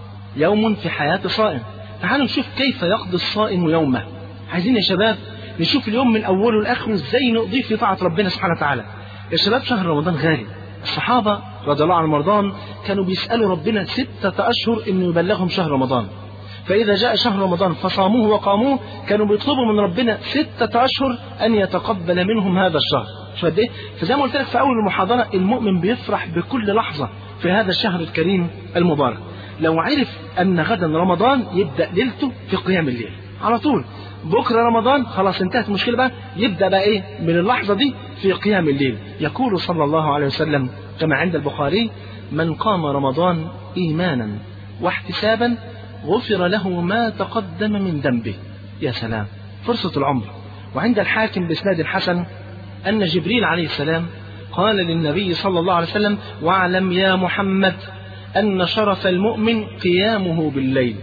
يوم في حياة صائم. تعالوا نشوف كيف يقضي الصائم يومه. عايزين يا شباب نشوف اليوم من أوله لآخره ازاي نقضيه في طاعة ربنا سبحانه وتعالى. يا شباب شهر رمضان غالي. الصحابة رضي الله عنهم وارضاهم كانوا بيسألوا ربنا ستة أشهر إنه يبلغهم شهر رمضان. فإذا جاء شهر رمضان فصاموه وقاموه كانوا بيطلبوا من ربنا ستة أشهر أن يتقبل منهم هذا الشهر. شو قد إيه؟ فزي ما قلت لك في أول المحاضرة المؤمن بيفرح بكل لحظة في هذا الشهر الكريم المبارك. لو عرف أن غدا رمضان يبدأ ليلته في قيام الليل على طول. بكرة رمضان خلاص انتهت المشكلة بقى، يبدأ بقى إيه من اللحظة دي في قيام الليل. يقول صلى الله عليه وسلم كما عند البخاري: من قام رمضان إيمانا واحتسابا غفر له ما تقدم من ذنبه. يا سلام، فرصة العمر. وعند الحاكم بإسناد حسن أن جبريل عليه السلام قال للنبي صلى الله عليه وسلم: واعلم يا محمد أن شرف المؤمن قيامه بالليل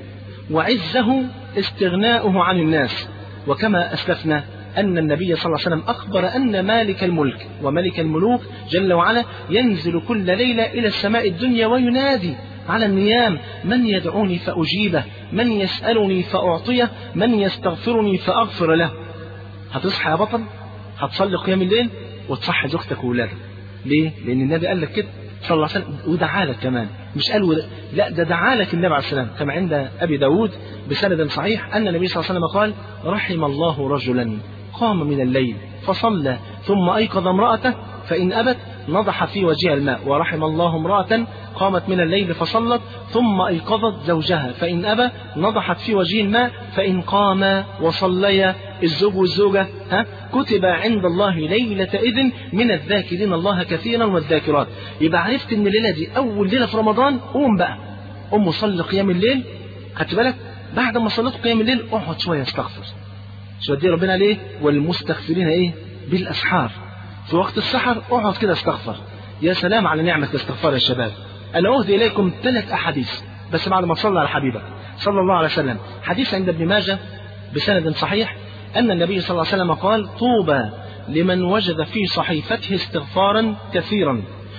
وعزه استغناؤه عن الناس. وكما أسلفنا أن النبي صلى الله عليه وسلم أخبر أن مالك الملك وملك الملوك جل وعلا ينزل كل ليلة إلى السماء الدنيا وينادي على النيام: من يدعوني فأجيبه، من يسألني فأعطيه، من يستغفرني فأغفر له. هتصحى يا بطل، هتصلي قيام الليل وتصحي زوجتك وولادك. ليه؟ لأن النبي قال لك كده صلى الله عليه وسلم، ودعالك كمان. مش قال ود... لا، ده دعالك النبي عليه السلام كما عند أبي داود بسند صحيح أن النبي صلى الله عليه وسلم قال: رحم الله رجلا قام من الليل فصلى ثم أيقظ امرأته فإن أبت نضح في وجهها الماء. ورحم الله امرأة قامت من الليل فصلت ثم أيقظت زوجها فإن أبى نضحت في وجهه الماء. فإن قاما وصليا الزوج والزوجة ها كتب عند الله ليلة إذن من الذاكرين الله كثيرا والذاكرات. يبقى عرفت إن الليلة دي أول ليلة في رمضان. قوم بقى، قوم صلي قيام الليل. خدت بالك؟ بعد ما صليت قيام الليل اقعد شوية استغفر. شو دي ربنا ليه؟ والمستغفرين إيه؟ بالأسحار. في وقت السحر اقعد كده استغفر. يا سلام على نعمة الاستغفار يا شباب. أنا أهدي إليكم ثلاث أحاديث بس بعد ما تصلى على حبيبك صلى الله عليه وسلم. حديث عند ابن ماجه بسند صحيح أن النبي صلى الله عليه وسلم قال: طوبى لمن وجد في صحيفته استغفارا كثيرا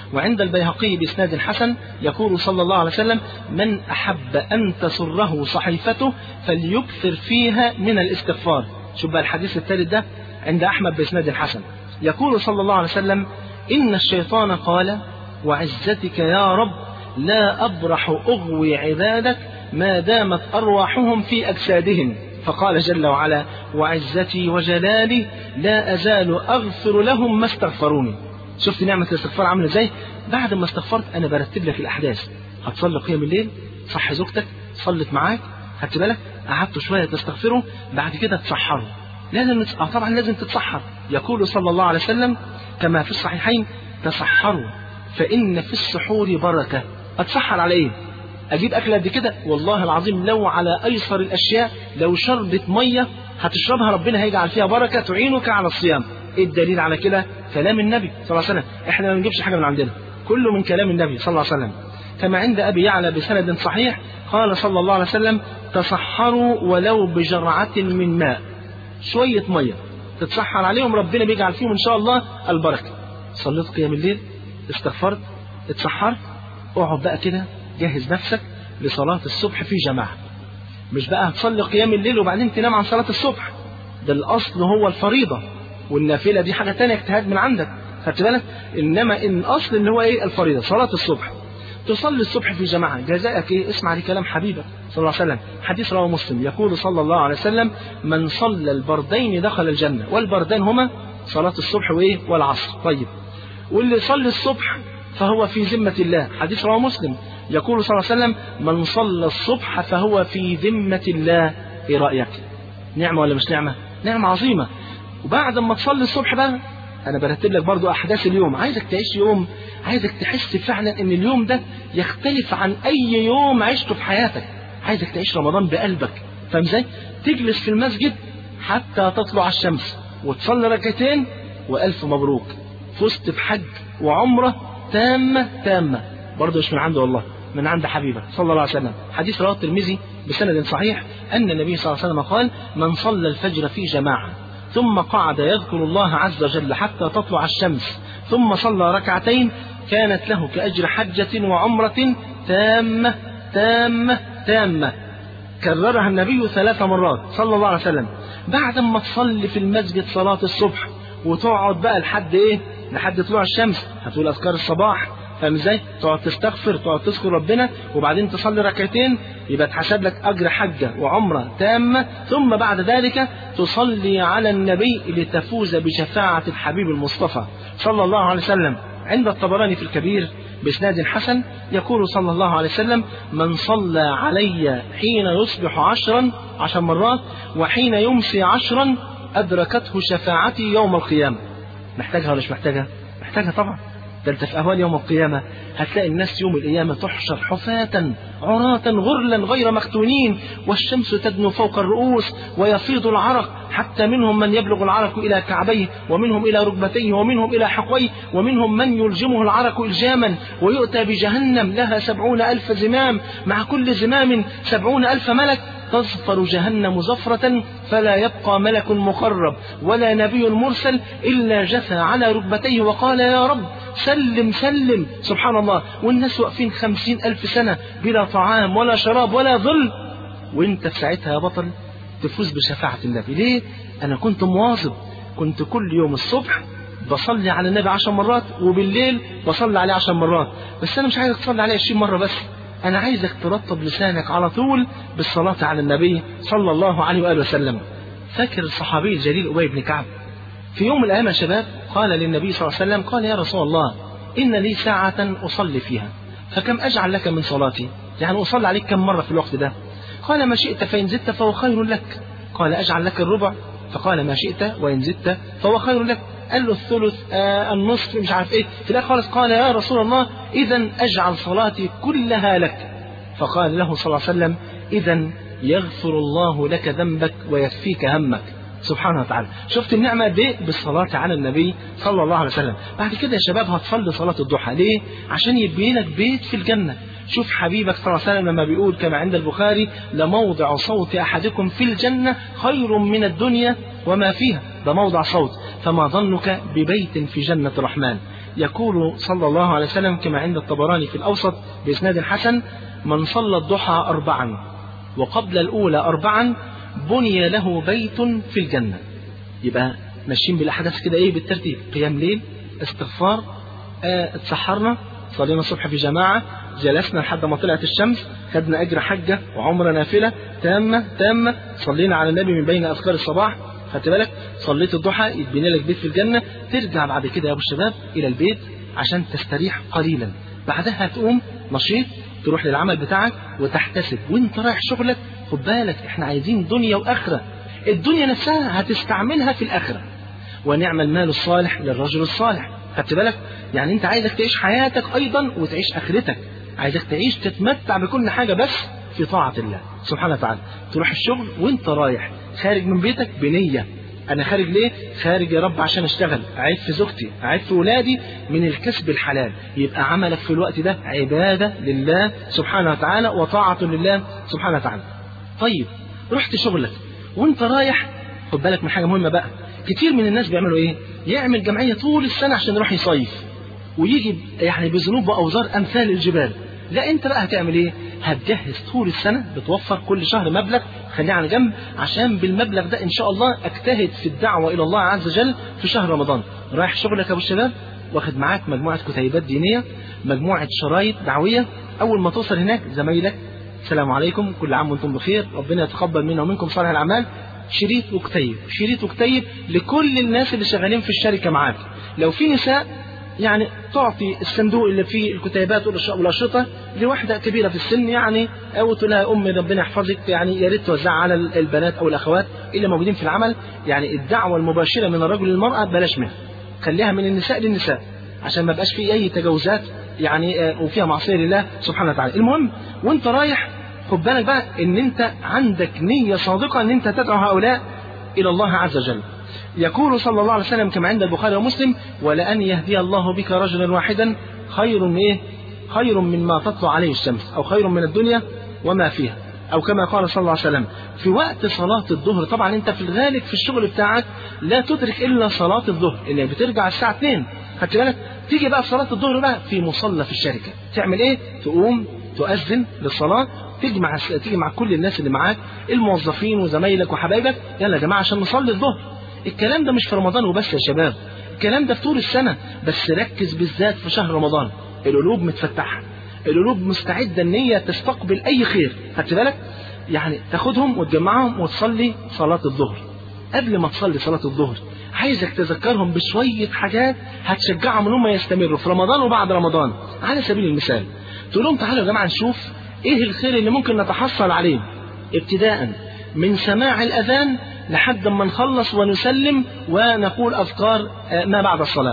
وعند البيهقي بإسناد حسن يقول صلى الله عليه وسلم: من أحب أن تسره صحيفته فليكثر فيها من الاستغفار. شوف بقى الحديث الثالث ده عند أحمد بإسناد حسن، يقول صلى الله عليه وسلم: إن الشيطان قال: وعزتك يا رب لا أبرح أغوي عبادك ما دامت أرواحهم في أجسادهم. فقال جل وعلا: وعزتي وجلالي لا أزال أغفر لهم ما استغفروني. شفت نعمة الاستغفار عامله ازاي؟ بعد ما استغفرت أنا برتب لك الأحداث. هتصلي قيام الليل، صح زوجتك صلت معاك، خدت بالك، قعدت شوية تستغفره، بعد كده تسحره. لازم نت... آه طبعا لازم تتسحر. يقول صلى الله عليه وسلم كما في الصحيحين: تسحروا فإن في السحور بركة. أتسحر على إيه؟ أجيب أكل قد كده؟ والله العظيم لو على أيسر الأشياء، لو شربت مية هتشربها ربنا هيجعل فيها بركة تعينك على الصيام. إيه الدليل على كده؟ كلام النبي صلى الله عليه وسلم. إحنا ما بنجيبش حاجة من عندنا، كله من كلام النبي صلى الله عليه وسلم. كما عند أبي يعلى بسند صحيح قال صلى الله عليه وسلم: تسحروا ولو بجرعة من ماء. شوية مية تتسحر عليهم ربنا بيجعل فيهم إن شاء الله البركة. صليت قيام الليل، استغفرت، اتسحرت، اقعد بقى كده جهز نفسك لصلاة الصبح في جماعة. مش بقى هتصلي قيام الليل وبعدين تنام عن صلاة الصبح، ده الأصل هو الفريضة، والنافلة دي حاجة تانية اجتهاد من عندك، خدت بالك؟ إنما إن الأصل اللي هو إيه؟ الفريضة، صلاة الصبح. تصلي الصبح في جماعة، جزاءك إيه؟ اسمع لي كلام حبيبك صلى الله عليه وسلم، حديث رواه مسلم، يقول صلى الله عليه وسلم: من صلى البردين دخل الجنة. والبردين هما صلاة الصبح وإيه؟ والعصر. طيب، واللي يصلي الصبح فهو في ذمة الله، حديث رواه مسلم، يقول صلى الله عليه وسلم: من صلى الصبح فهو في ذمة الله. ايه رأيك؟ نعمة ولا مش نعمة؟ نعمة عظيمة. وبعد ما تصلي الصبح بقى انا برتب لك برضو احداث اليوم، عايزك تعيش يوم، عايزك تحس فعلا ان اليوم ده يختلف عن اي يوم عشته في حياتك. عايزك تعيش رمضان بقلبك، فاهم ازاي؟ تجلس في المسجد حتى تطلع الشمس وتصلي ركعتين والف مبروك، فزت بحج وعمرة تامة تامة. برضه مش من عنده والله، من عند حبيبك صلى الله عليه وسلم. حديث رواه الترمذي بسند صحيح أن النبي صلى الله عليه وسلم قال: من صلى الفجر في جماعة ثم قعد يذكر الله عز وجل حتى تطلع الشمس ثم صلى ركعتين كانت له كأجر حجة وعمرة تامة تامة تامة. كررها النبي ثلاث مرات صلى الله عليه وسلم. بعد ما تصلي في المسجد صلاة الصبح وتقعد بقى لحد ايه؟ لحد طلوع الشمس، هتقول أذكار الصباح، فاهم ازاي؟ تقعد تستغفر، تقعد تذكر ربنا، وبعدين تصلي ركعتين، يبقى تحسب لك أجر حجة وعمرة تامة. ثم بعد ذلك تصلي على النبي لتفوز بشفاعة الحبيب المصطفى صلى الله عليه وسلم. عند الطبراني في الكبير بإسناد حسن يقول صلى الله عليه وسلم: من صلى علي حين يصبح عشرا عشر مرات وحين يمسي عشرا أدركته شفاعتي يوم القيامة. محتاجها ولا مش محتاجها؟ محتاجها طبعا. ده انت في أهوال يوم القيامة هتلاقي الناس يوم القيامة تحشر حفاة عراة غرلا غير مختونين، والشمس تدنو فوق الرؤوس ويفيض العرق حتى منهم من يبلغ العرق إلى كعبيه، ومنهم إلى ركبتيه، ومنهم إلى حقويه، ومنهم من يلجمه العرق إلجاما. ويؤتى بجهنم لها سبعون ألف زمام، مع كل زمام سبعون ألف ملك، تظفر جهنم زفرة فلا يبقى ملك مقرب ولا نبي مرسل إلا جثى على ركبتيه وقال: يا رب سلم سلم. سبحان الله. والناس واقفين خمسين ألف سنة بلا طعام ولا شراب ولا ظل، وانت في ساعتها يا بطل تفوز بشفاعة النبي. ليه؟ أنا كنت مواظب، كنت كل يوم الصبح بصلي على النبي عشر مرات، وبالليل بصلي عليه عشر مرات. بس أنا مش عايزك تصلي عليه عشرين مرة بس، أنا عايزك ترطب لسانك على طول بالصلاة على النبي صلى الله عليه وآله وسلم. فاكر الصحابي الجليل أبي بن كعب في يوم من الأيام يا شباب قال للنبي صلى الله عليه وسلم: قال: يا رسول الله إن لي ساعة أصلي فيها، فكم أجعل لك من صلاتي؟ يعني أصلي عليك كم مرة في الوقت ده؟ قال: ما شئت فإن زدت فهو خير لك. قال: أجعل لك الربع؟ فقال: ما شئت وإن زدت فهو خير لك. قال له: الثلث، آه النصف، مش عارف إيه. في الآخر خالص قال: يا رسول الله إذن أجعل صلاتي كلها لك. فقال له صلى الله عليه وسلم: إذن يغفر الله لك ذنبك ويكفيك همك. سبحانه وتعالى. شفت النعمة دي بالصلاة على النبي صلى الله عليه وسلم. بعد كده يا شباب هتصلي صلاة الضحى. ليه؟ عشان يبين لك بيت في الجنة. شوف حبيبك صلى الله عليه وسلم لما بيقول كما عند البخاري: لموضع صوت أحدكم في الجنة خير من الدنيا وما فيها. ده موضع صوت، فما ظنك ببيت في جنة الرحمن. يقول صلى الله عليه وسلم كما عند الطبراني في الأوسط بإسناد حسن: من صلى الضحى أربعا وقبل الأولى أربعا بني له بيت في الجنة. يبقى ماشيين بالأحداث كده إيه بالترتيب: قيام ليل، استغفار، اه اتسحرنا، صلينا الصبح في جماعة، جلسنا لحد ما طلعت الشمس، خدنا أجر حجة وعمرة نافلة تامة تامة، صلينا على النبي من بين أذكار الصباح، خدت بالك، صليت الضحى، يتبني لك بيت في الجنة. ترجع بعد كده يا أبو الشباب إلى البيت عشان تستريح قليلا، بعدها هتقوم نشيط تروح للعمل بتاعك وتحتسب وانت رايح شغلك. خد بالك احنا عايزين دنيا وآخرة، الدنيا نفسها هتستعملها في الآخرة. ونعم المال الصالح للرجل الصالح، خدت بالك، يعني انت عايزك تعيش حياتك ايضا وتعيش اخرتك، عايزك تعيش تتمتع بكل حاجة بس في طاعة الله سبحانه وتعالى. تروح الشغل وانت رايح خارج من بيتك بنية: انا خارج ليه؟ خارج يا رب عشان اشتغل، اعيد في زوجتي، اعيد في ولادي من الكسب الحلال. يبقى عملك في الوقت ده عبادة لله سبحانه وتعالى وطاعة لله سبحانه وتعالى. طيب رحت شغلك وانت رايح، خد بالك من حاجة مهمة بقى. كتير من الناس بيعملوا ايه؟ يعمل جمعية طول السنة عشان يروح يصيف ويجي يعني بذنوب وأوزار أمثال الجبال. لا، انت بقى هتعمل ايه؟ هتجهز طول السنة، بتوفر كل شهر مبلغ خليه على جنب عشان بالمبلغ ده ان شاء الله اجتهد في الدعوة الى الله عز وجل في شهر رمضان. رايح شغلك يا ابو الشباب، واخد معاك مجموعة كتيبات دينية، مجموعة شرايط دعوية. اول ما توصل هناك زمايلك: السلام عليكم، كل عام وانتم بخير، ربنا يتقبل منا ومنكم صالح الاعمال. شريط وكتيب، شريط وكتيب لكل الناس اللي شغالين في الشركة معاك. لو في نساء يعني تعطي الصندوق اللي فيه الكتيبات والأشرطة لواحدة كبيرة في السن، يعني أو تقول لها: أمي ربنا يحفظك، يعني يا ريت توزعها على البنات أو الأخوات اللي موجودين في العمل. يعني الدعوة المباشرة من الرجل للمرأة بلاش منها، خليها من النساء للنساء عشان ما بقاش في أي تجاوزات يعني وفيها معصية لله سبحانه وتعالى. المهم وانت رايح خد بالك بقى ان انت عندك نية صادقة ان انت تدعو هؤلاء الى الله عز وجل. يقول صلى الله عليه وسلم كما عند البخاري ومسلم: ولأن يهدي الله بك رجلا واحدا خير من ايه؟ خير مما تطلع عليه الشمس، او خير من الدنيا وما فيها، او كما قال صلى الله عليه وسلم. في وقت صلاة الظهر، طبعا انت في الغالب في الشغل بتاعك لا تدرك الا صلاة الظهر اللي بترجع الساعة اتنين، خدت بالك، تيجي بقى في صلاة الظهر بقى في مصلى في الشركة، تعمل ايه؟ تقوم تؤذن للصلاة، تجمع تجمع كل الناس اللي معاك، الموظفين وزمايلك وحبايبك: يلا يا جماعة عشان نصلي الظهر. الكلام ده مش في رمضان وبس يا شباب، الكلام ده في طول السنة، بس ركز بالذات في شهر رمضان. القلوب متفتحة، القلوب مستعدة ان هي تستقبل اي خير، خدت بالك، يعني تاخدهم وتجمعهم وتصلي صلاة الظهر. قبل ما تصلي صلاة الظهر عايزك تذكرهم بشوية حاجات هتشجعهم ان هم يستمروا في رمضان وبعد رمضان. على سبيل المثال تقول لهم: تعالوا يا جماعة نشوف ايه الخير اللي ممكن نتحصل عليه ابتداء من سماع الأذان لحد ما نخلص ونسلم ونقول أذكار ما بعد الصلاة.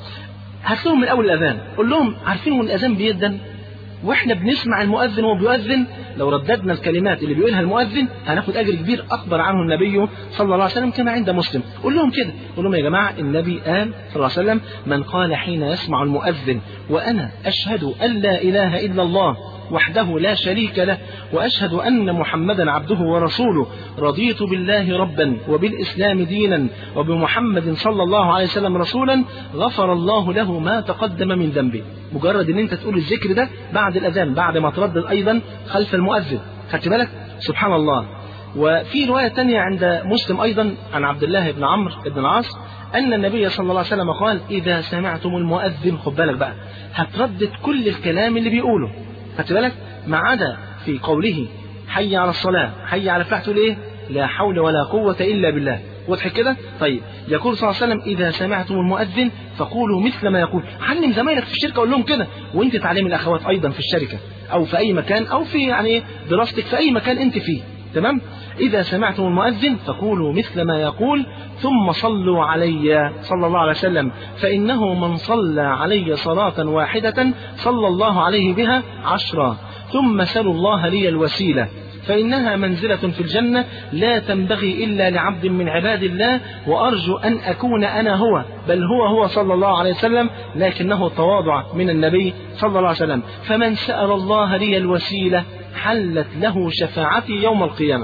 هات لهم من أول الأذان، قول لهم: عارفين ان الأذان بيدن واحنا بنسمع المؤذن وهو بيؤذن، لو رددنا الكلمات اللي بيقولها المؤذن هناخد أجر كبير أخبر عنه النبي صلى الله عليه وسلم كما عند مسلم. قول لهم كده، قول لهم: يا جماعة النبي قال صلى الله عليه وسلم: من قال حين يسمع المؤذن وأنا أشهد أن لا إله إلا الله وحده لا شريك له وأشهد أن محمدا عبده ورسوله، رضيت بالله ربا وبالإسلام دينا وبمحمد صلى الله عليه وسلم رسولا، غفر الله له ما تقدم من ذنبه. مجرد ان انت تقول الذكر ده بعد الأذان، بعد ما تردد أيضا خلف المؤذن، خدت بالك؟ سبحان الله. وفي رواية تانية عند مسلم أيضا عن عبد الله بن عمرو بن العاص أن النبي صلى الله عليه وسلم قال: إذا سمعتم المؤذن، خد بالك بقى، هتردد كل الكلام اللي بيقوله، خدت بالك، ما عدا في قوله حي على الصلاة حي على الفلاح تقول ايه؟ لا حول ولا قوة إلا بالله. واضح كده؟ طيب يقول صلى الله عليه وسلم: إذا سمعتم المؤذن فقولوا مثل ما يقول. علم زمايلك في الشركة قول لهم كده، وانت تعلم الأخوات أيضا في الشركة أو في أي مكان أو في يعني دراستك في أي مكان انت فيه، تمام؟ إذا سمعتم المؤذن فقولوا مثل ما يقول ثم صلوا علي صلى الله عليه وسلم، فإنه من صلى علي صلاة واحدة صلى الله عليه بها عشرا، ثم سلوا الله لي الوسيلة فإنها منزلة في الجنة لا تنبغي إلا لعبد من عباد الله، وأرجو أن أكون أنا هو، بل هو هو صلى الله عليه وسلم، لكنه تواضع من النبي صلى الله عليه وسلم. فمن سأل الله لي الوسيلة حلت له شفاعتي يوم القيامة.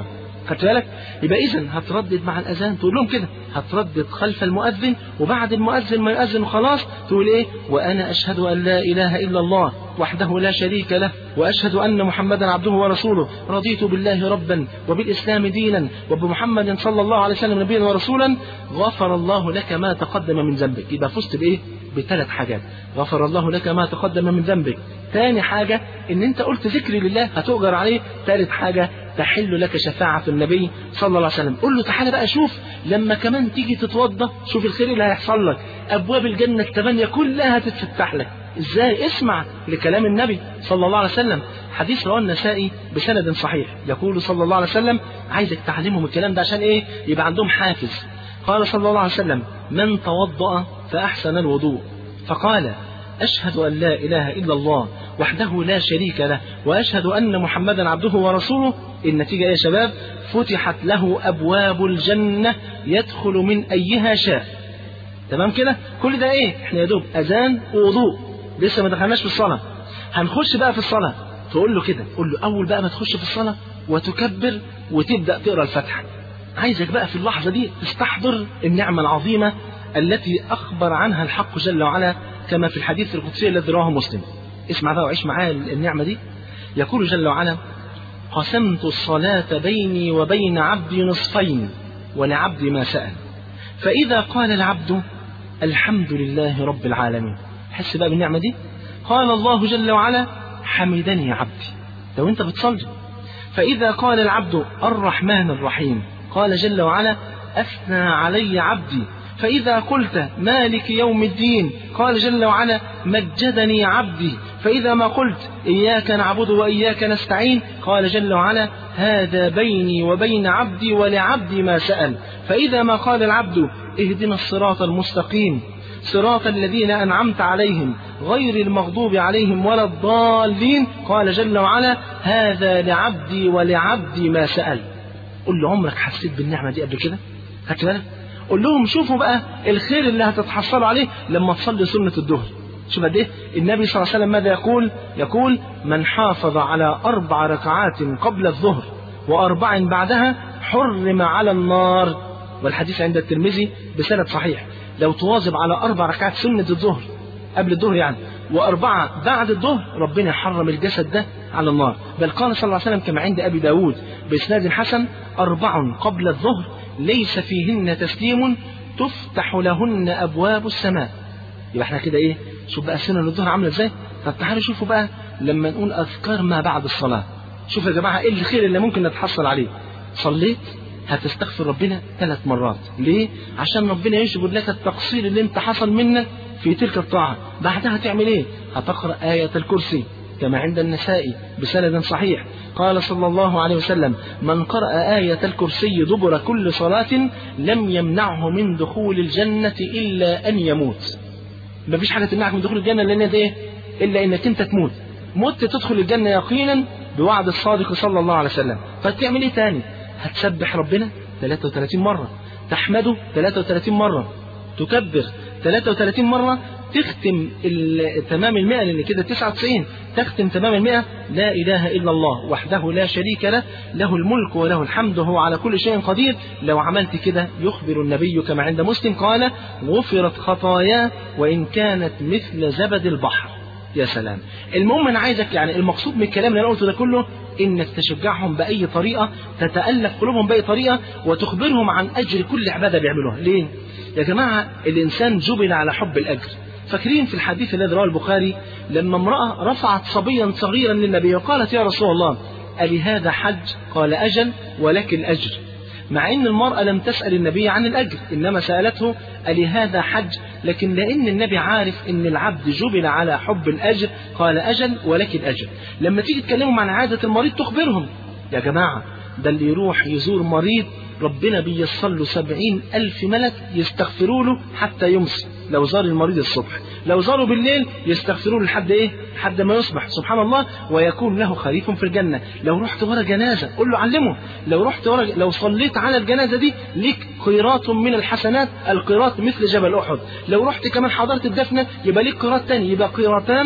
خدت بالك؟ يبقى إذن هتردد مع الأذان، تقول لهم كده، هتردد خلف المؤذن، وبعد المؤذن ما يؤذن خلاص تقول إيه؟ وأنا أشهد أن لا إله إلا الله وحده لا شريك له، وأشهد أن محمدا عبده ورسوله، رضيت بالله ربا وبالإسلام دينا وبمحمد صلى الله عليه وسلم نبيا ورسولا، غفر الله لك ما تقدم من ذنبك. يبقى فزت بإيه؟ بثلاث حاجات. غفر الله لك ما تقدم من ذنبك. ثاني حاجة إن أنت قلت ذكر لله هتؤجر عليه. ثالث حاجة تحل لك شفاعة النبي صلى الله عليه وسلم. قل له تعالى بقى شوف لما كمان تيجي تتوضى، شوف الخير اللي هيحصل لك، أبواب الجنة الثمانية كلها هتتفتح لك. إزاي؟ اسمع لكلام النبي صلى الله عليه وسلم. حديث رواه النسائي بسند صحيح، يقول صلى الله عليه وسلم، عايزك تعلمهم الكلام ده عشان إيه؟ يبقى عندهم حافز. قال صلى الله عليه وسلم: من توضأ فأحسن الوضوء فقال أشهد أن لا إله إلا الله وحده لا شريك له وأشهد أن محمدا عبده ورسوله، النتيجة يا شباب: فتحت له أبواب الجنة يدخل من أيها شاء. تمام كده؟ كل ده إيه؟ إحنا يا دوب أذان ووضوء، لسه ما دخلناش في الصلاة. هنخش بقى في الصلاة. تقول له كده، قول له أول بقى ما تخش في الصلاة وتكبر وتبدأ تقرأ الفاتحة. عايزك بقى في اللحظة دي تستحضر النعمة العظيمة التي أخبر عنها الحق جل وعلا كما في الحديث القدسي الذي رواه مسلم. اسمع بقى وعيش معايا النعمة دي. يقول جل وعلا: قسمت الصلاة بيني وبين عبدي نصفين ولعبدي ما سأل، فإذا قال العبد الحمد لله رب العالمين، حس بقى بالنعمة دي. قال الله جل وعلا: حمدني عبدي. لو انت بتصلي. فإذا قال العبد الرحمن الرحيم، قال جل وعلا: أثنى علي عبدي. فإذا قلت مالك يوم الدين، قال جل وعلا: مجدني عبدي. فإذا ما قلت إياك نعبد وإياك نستعين، قال جل وعلا: هذا بيني وبين عبدي ولعبدي ما سأل. فإذا ما قال العبد اهدنا الصراط المستقيم صراط الذين أنعمت عليهم غير المغضوب عليهم ولا الضالين، قال جل وعلا: هذا لعبدي ولعبدي ما سأل. قل له عمرك حسيت بالنعمة دي قبل كده؟ خدت بالك؟ قل لهم شوفوا بقى الخير اللي هتتحصلوا عليه لما تصلي سنة الظهر. شوف قد ايه النبي صلى الله عليه وسلم ماذا يقول؟ يقول: من حافظ على أربع ركعات قبل الظهر وأربع بعدها حرم على النار. والحديث عند الترمذي بسند صحيح. لو تواظب على أربع ركعات سنة الظهر قبل الظهر يعني وأربعة بعد الظهر، ربنا يحرم الجسد ده على النار. بل قال صلى الله عليه وسلم كما عند أبي داود بإسناد حسن: أربع قبل الظهر ليس فيهن تسليم تفتح لهن أبواب السماء. يبقى احنا كده ايه؟ شوف بقى سنة الظهر عاملة ازاي. طب تعالوا شوفوا بقى لما نقول أذكار ما بعد الصلاة. شوفوا يا جماعة ايه الخير اللي ممكن نتحصل عليه. صليت هتستغفر ربنا ثلاث مرات. ليه؟ عشان ربنا يجبر لك التقصير اللي انت حصل منك في تلك الطاعة. بعدها تعمل ايه؟ هتقرأ آية الكرسي كما عند النسائي بسند صحيح. قال صلى الله عليه وسلم: من قرأ آية الكرسي دبر كل صلاة لم يمنعه من دخول الجنة إلا أن يموت. ما فيش حاجة تمنعك من دخول الجنة لأن ده إيه؟ إلا إنك أنت تموت. مت تدخل الجنة يقينا بوعد الصادق صلى الله عليه وسلم. فتعمل إيه تاني؟ هتسبح ربنا ثلاثة وثلاثين مرة، تحمده ثلاثة وثلاثين مرة، تكبر ثلاثة وثلاثين مرة، تختم تمام المئة لأن كده تسعة وتسعين، تختم تمام المئة لا إله إلا الله وحده لا شريك له له الملك وله الحمد وهو على كل شيء قدير. لو عملت كده يخبر النبي كما عند مسلم قال: غفرت خطاياه وإن كانت مثل زبد البحر. يا سلام. المهم أنا عايزك يعني المقصود من الكلام اللي أنا قلته ده كله إنك تشجعهم بأي طريقة، تتألف قلوبهم بأي طريقة، وتخبرهم عن أجر كل عبادة بيعملوها. ليه؟ يا جماعة الإنسان جبل على حب الأجر. فاكرين في الحديث الذي رواه البخاري لما امرأة رفعت صبيا صغيرا للنبي وقالت: يا رسول الله ألي هذا حج؟ قال: أجل ولك الأجر. مع أن المرأة لم تسأل النبي عن الأجر، إنما سألته: ألي هذا حج؟ لكن لأن النبي عارف أن العبد جبل على حب الأجر قال: أجل ولك الأجر. لما تيجي تكلمهم عن عادة المريض تخبرهم. يا جماعة ده اللي يروح يزور مريض ربنا بيصل له سبعين ألف ملك يستغفروا له حتى يمسي. لو زار المريض الصبح، لو زاروا بالليل يستغفروا له لحد ايه؟ لحد ما يصبح. سبحان الله. ويكون له خريف في الجنة. لو رحت ورا جنازة قل له علمه. لو رحت ورا لو صليت على الجنازة دي ليك قيراط من الحسنات، القيراط مثل جبل أحد. لو رحت كمان حضرت الدفنة يبقى ليك قيراط تاني، يبقى قيراطان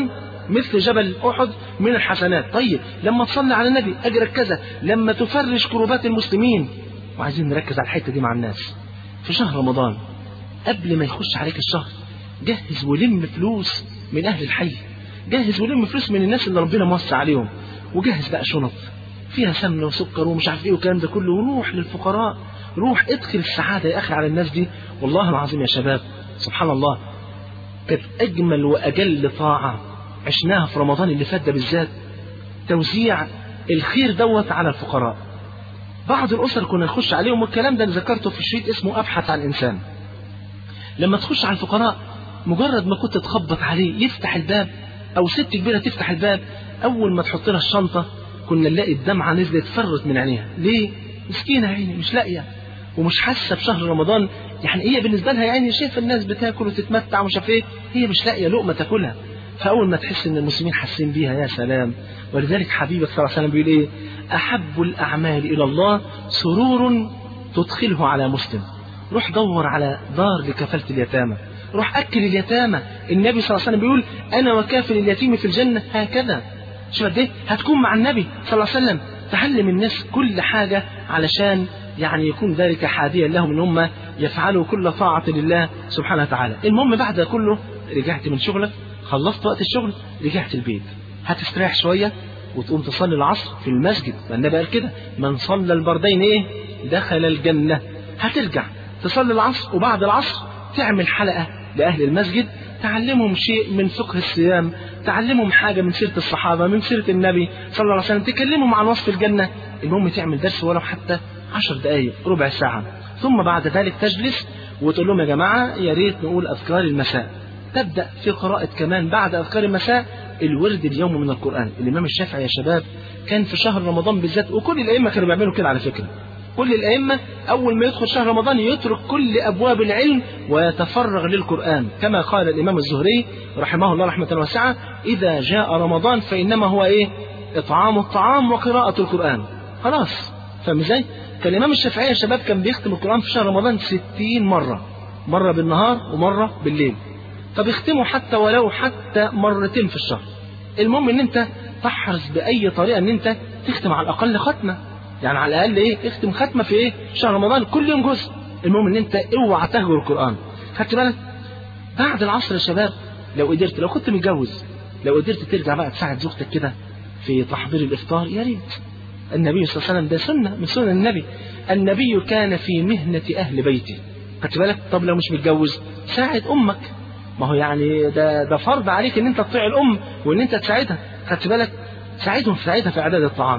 مثل جبل أحد من الحسنات. طيب لما تصلي على النبي أجرك كذا، لما تفرج كروبات المسلمين. وعايزين نركز على الحتة دي مع الناس. في شهر رمضان قبل ما يخش عليك الشهر جهز ولم فلوس من أهل الحي، جهز ولم فلوس من الناس اللي ربنا موسع عليهم، وجهز بقى شنط فيها سمنة وسكر ومش عارف ايه والكلام ده كله، وروح للفقراء، روح ادخل السعادة يا أخي على الناس دي. والله العظيم يا شباب سبحان الله كانت أجمل وأجل طاعة عشناها في رمضان اللي فات ده بالذات، توزيع الخير دوت على الفقراء. بعض الأسر كنا نخش عليهم، والكلام ده اللي ذكرته في الشريط اسمه أبحث عن الإنسان. لما تخش على الفقراء مجرد ما كنت تخبط عليه يفتح الباب، أو ست كبيرة تفتح الباب، أول ما تحط لها الشنطة كنا نلاقي الدمعة نزلت فرت من عينيها. ليه؟ مسكينة عيني مش لاقية ومش حاسة بشهر رمضان. يعني هي بالنسبة لها يعني شايفة الناس بتاكل وتتمتع ومش عارف ايه، هي مش لاقية لقمة تاكلها. فأول ما تحس إن المسلمين حاسين بيها يا سلام. ولذلك حبيبك صلى الله عليه وسلم بيقول إيه؟ أحب الأعمال إلى الله سرور تدخله على مسلم. روح دور على دار لكفالة اليتامى، روح أكل اليتامى. النبي صلى الله عليه وسلم بيقول أنا وكافل اليتيم في الجنة هكذا. شوف قد إيه هتكون مع النبي صلى الله عليه وسلم. تعلم الناس كل حاجة علشان يعني يكون ذلك حاديا لهم ان هم يفعلوا كل طاعة لله سبحانه وتعالى. المهم بعد كله رجعت من شغلك، خلصت وقت الشغل، رجعت البيت، هتستريح شوية وتقوم تصلي العصر في المسجد. النبي قال كده من صلى البردين ايه دخل الجنة. هترجع تصلي العصر، وبعد العصر تعمل حلقة لأهل المسجد، تعلمهم شيء من فقه الصيام، تعلمهم حاجة من سيرة الصحابة، من سيرة النبي صلى الله عليه وسلم، تكلمهم عن وصف الجنة. المهم تعمل درس ولو حتى عشر دقايق ربع ساعة. ثم بعد ذلك تجلس وتقول لهم يا جماعة يا ريت نقول أذكار المساء. تبدأ في قراءة كمان بعد أذكار المساء الورد اليوم من القرآن. الإمام الشافعي يا شباب كان في شهر رمضان بالذات، وكل الأئمة كانوا بيعملوا كده على فكرة. كل الأئمة أول ما يدخل شهر رمضان يترك كل أبواب العلم ويتفرغ للقرآن، كما قال الإمام الزهري رحمه الله رحمة واسعة إذا جاء رمضان فإنما هو إيه إطعام الطعام وقراءة القرآن. خلاص فاهم ازاي؟ كان الإمام الشافعي يا شباب كان بيختم القرآن في شهر رمضان ستين مرة، مرة بالنهار ومرة بالليل. طب اختموا حتى ولو حتى مرتين في الشهر. المهم ان انت تحرص بأي طريقة ان انت تختم على الأقل ختمة، يعني على الأقل ايه اختم ختمة في ايه شهر رمضان كل يوم جزء. المهم ان انت اوعى تهجر القرآن. خدت بالك؟ بعد العصر يا شباب لو قدرت، لو كنت متجوز، لو قدرت ترجع بقى تساعد زوجتك كده في تحضير الإفطار يا ريت. النبي صلى الله عليه وسلم ده سنة من سنن النبي. النبي كان في مهنة أهل بيته. خدت بالك؟ طب لو مش متجوز ساعد أمك، ما هو يعني ده ده فرض عليك ان انت تطيع الأم وان انت تساعدها. خدت بالك؟ ساعدهم في ساعتها في إعداد الطعام.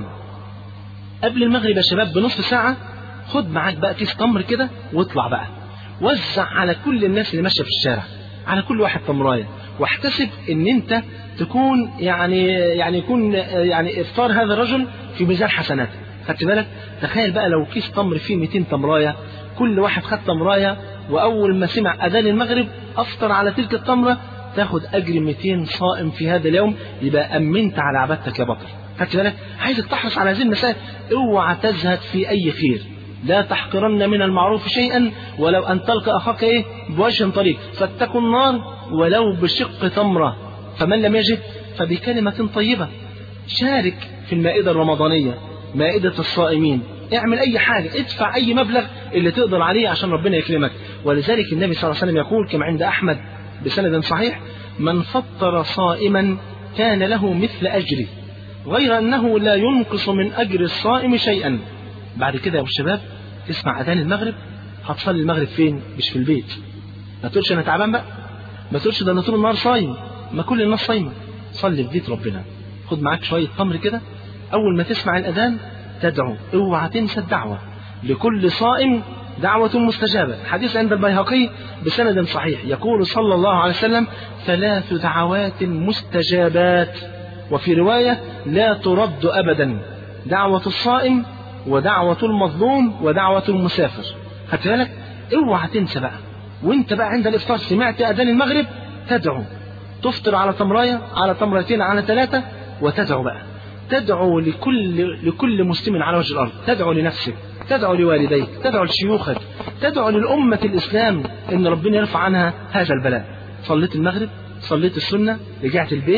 قبل المغرب يا شباب بنصف ساعة خد معاك بقى كيس تمر كده واطلع بقى وزع على كل الناس اللي ماشية في الشارع، على كل واحد تمراية، واحتسب ان انت تكون يعني يعني يكون يعني افطار هذا الرجل في ميزان حسناته. خدت بالك؟ تخيل بقى لو كيس تمر فيه مئتين تمراية، كل واحد خد تمراية، واول ما سمع اذان المغرب افطر على تلك التمرة، تاخد اجر مئتين صائم في هذا اليوم. يبقى امنت على عبادتك يا بطل. خدت بالك؟ عايزك تحرص على هذه المسائل، اوعى تزهد في اي خير. لا تحقرن من المعروف شيئا ولو ان تلقى اخاك ايه بوجه طريق، فاتقوا النار ولو بشق تمرة. فمن لم يجد فبكلمة طيبة. شارك في المائدة الرمضانية، مائدة الصائمين، اعمل اي حاجة، ادفع اي مبلغ اللي تقدر عليه عشان ربنا يكرمك. ولذلك النبي صلى الله عليه وسلم يقول كما عند احمد بسند صحيح من فطر صائما كان له مثل اجره غير انه لا ينقص من اجر الصائم شيئا. بعد كده يا ابو الشباب تسمع اذان المغرب، هتصلي المغرب فين؟ مش في البيت. ما تقولش انا تعبان بقى، ما تقولش ده انا طول النهار صايم، ما كل الناس صايمه. صلي في بيت ربنا، خد معاك شويه تمر كده، اول ما تسمع الاذان تدعو. اوعى تنسى الدعوه، لكل صائم دعوه مستجابه. حديث عند البيهقي بسند صحيح يقول صلى الله عليه وسلم ثلاث دعوات مستجابات، وفي روايه لا ترد ابدا: دعوه الصائم ودعوة المظلوم ودعوة المسافر. خدت بالك؟ اوعى تنسى بقى، وانت بقى عند الافطار سمعت اذان المغرب تدعو، تفطر على تمرايه، على تمرتين، على ثلاثة، وتدعو بقى. تدعو لكل لكل مسلم على وجه الارض، تدعو لنفسك، تدعو لوالديك، تدعو لشيوخك، تدعو للأمة الإسلام ان ربنا يرفع عنها هذا البلاء. صليت المغرب، صليت السنة، رجعت البيت،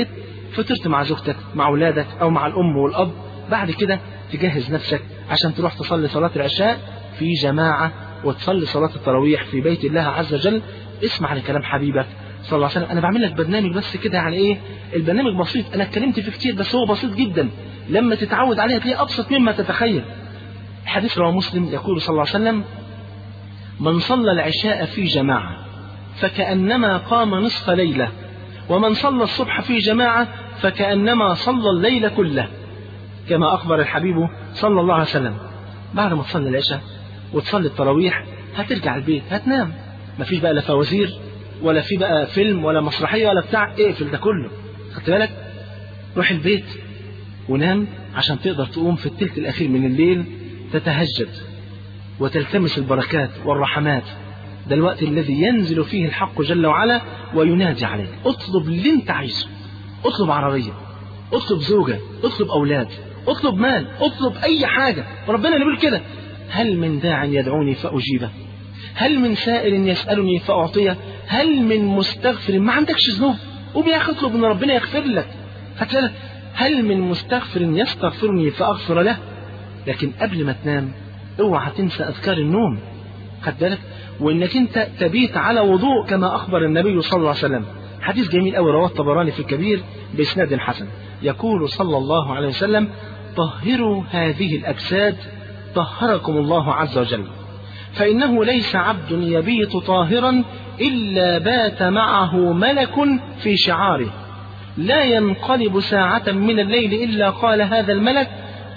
فطرت مع زوجتك مع أولادك أو مع الأم والأب، بعد كده تجهز نفسك عشان تروح تصلي صلاة العشاء في جماعة وتصلي صلاة التراويح في بيت الله عز وجل. اسمع لكلام حبيبك صلى الله عليه وسلم. أنا بعمل لك برنامج بس كده، يعني إيه البرنامج بسيط، أنا اتكلمت فيه كتير بس هو بسيط جدا، لما تتعود عليه هتلاقيه أبسط مما تتخيل. حديث رواه مسلم يقول صلى الله عليه وسلم: من صلى العشاء في جماعة فكأنما قام نصف ليلة، ومن صلى الصبح في جماعة فكأنما صلى الليل كله، كما أخبر الحبيب صلى الله عليه وسلم. بعد ما تصلي العشاء وتصلي التراويح هترجع البيت هتنام، مفيش بقى لا فوازير ولا في بقى فيلم ولا مسرحية ولا بتاع، اقفل ده كله، خدت بالك؟ روح البيت ونام عشان تقدر تقوم في الثلث الأخير من الليل تتهجد وتلتمس البركات والرحمات. ده الوقت الذي ينزل فيه الحق جل وعلا وينادي عليك. اطلب اللي انت عايزه، اطلب عربية، اطلب زوجة، اطلب أولاد، اطلب مال، اطلب أي حاجة، وربنا اللي بيقول كده: هل من داع يدعوني فأجيبه، هل من سائل يسألني فأعطيه، هل من مستغفر. ما عندكش ذنوب قوم يا أخي اطلب ان ربنا يغفر لك، هتلاقي هل من مستغفر يستغفرني فأغفر له. لكن قبل ما تنام اوعى تنسى أذكار النوم، خد بالك، وانك انت تبيت على وضوء كما أخبر النبي صلى الله عليه وسلم. حديث جميل قوي رواه الطبراني في الكبير بإسناد حسن، يقول صلى الله عليه وسلم: طهروا هذه الأجساد طهركم الله عز وجل، فإنه ليس عبد يبيت طاهرا إلا بات معه ملك في شعاره، لا ينقلب ساعة من الليل إلا قال هذا الملك: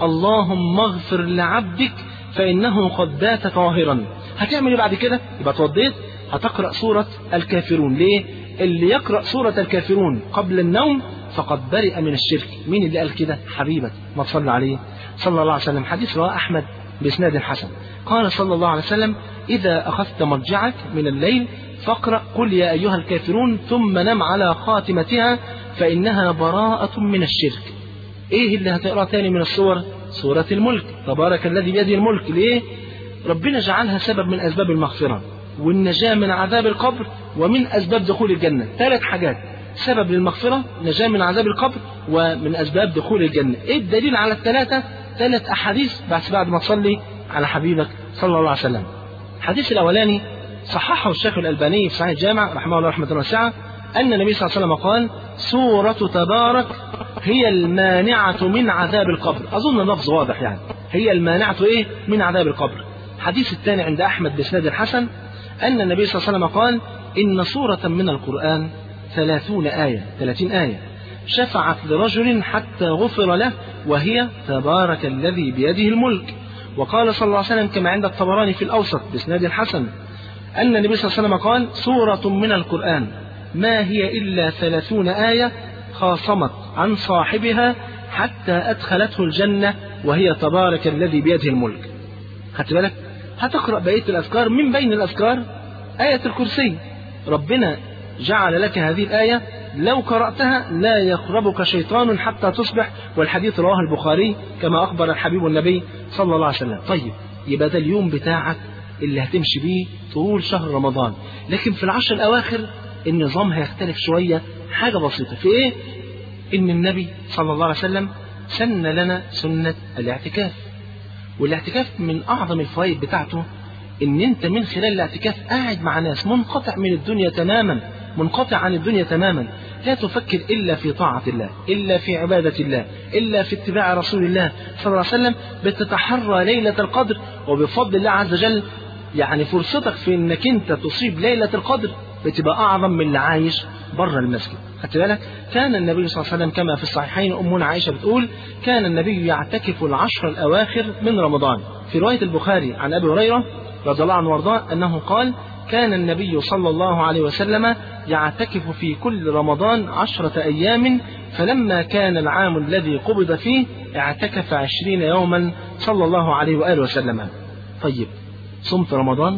اللهم اغفر لعبدك فإنه قد بات طاهرا. هتعمل ايه بعد كده؟ يبقى توضيت، هتقرأ سورة الكافرون. ليه؟ اللي يقرأ سورة الكافرون قبل النوم فقد برئ من الشرك. مين اللي قال كده؟ حبيبك ما تصلى عليه صلى الله عليه وسلم. حديث رواه أحمد بإسناد حسن، قال صلى الله عليه وسلم: إذا أخذت مرجعك من الليل فاقرأ قل يا أيها الكافرون ثم نم على خاتمتها فإنها براءة من الشرك. إيه اللي هتقرأ تاني من السور؟ سورة الملك، تبارك الذي بيده الملك. ليه؟ ربنا جعلها سبب من أسباب المغفرة والنجاة من عذاب القبر ومن أسباب دخول الجنة. ثلاث حاجات: سبب للمغفرة، نجاة من عذاب القبر، ومن أسباب دخول الجنة. إيه الدليل على الثلاثة؟ ثلاث أحاديث بس بعد ما تصلي على حبيبك صلى الله عليه وسلم. الحديث الأولاني صححه الشيخ الألباني في صحيح الجامع رحمه الله رحمة واسعة، أن النبي صلى الله عليه وسلم قال: سورة تبارك هي المانعة من عذاب القبر. أظن اللفظ واضح، يعني هي المانعة إيه؟ من عذاب القبر. الحديث الثاني عند أحمد بإسناد الحسن أن النبي صلى الله عليه وسلم قال: إن سورة من القرآن ثلاثون آية، ثلاثين آية شفعت لرجل حتى غفر له وهي تبارك الذي بيده الملك. وقال صلى الله عليه وسلم كما عند الطبراني في الأوسط بإسناد الحسن أن النبي صلى الله عليه وسلم قال: سورة من القرآن ما هي إلا ثلاثون آية خاصمت عن صاحبها حتى أدخلته الجنة وهي تبارك الذي بيده الملك. خدت بالك؟ هتقرأ بقية الأذكار، من بين الأذكار آية الكرسي. ربنا جعل لك هذه الآية لو قرأتها لا يقربك شيطان حتى تصبح، والحديث رواه البخاري كما أخبر الحبيب النبي صلى الله عليه وسلم. طيب، يبقى ده اليوم بتاعك اللي هتمشي بيه طول شهر رمضان. لكن في العشر الأواخر النظام هيختلف شوية، حاجة بسيطة. في إيه؟ إن النبي صلى الله عليه وسلم سن لنا سنة الاعتكاف، والاعتكاف من أعظم الفوائد بتاعته إن أنت من خلال الاعتكاف قاعد مع ناس منقطع من الدنيا تماما، منقطع عن الدنيا تماما، لا تفكر إلا في طاعة الله، إلا في عبادة الله، إلا في اتباع رسول الله صلى الله عليه وسلم. بتتحرى ليلة القدر، وبفضل الله عز وجل يعني فرصتك في إنك أنت تصيب ليلة القدر بتبقى أعظم من اللي عايش بره المسجد. خدت بالك؟ كان النبي صلى الله عليه وسلم كما في الصحيحين أمنا عائشة بتقول: كان النبي يعتكف العشر الأواخر من رمضان. في رواية البخاري عن أبي هريرة رضي الله عنه وارضاه أنه قال: كان النبي صلى الله عليه وسلم يعتكف في كل رمضان عشرة أيام، فلما كان العام الذي قبض فيه اعتكف عشرين يوما صلى الله عليه وآله وسلم. طيب، صمت رمضان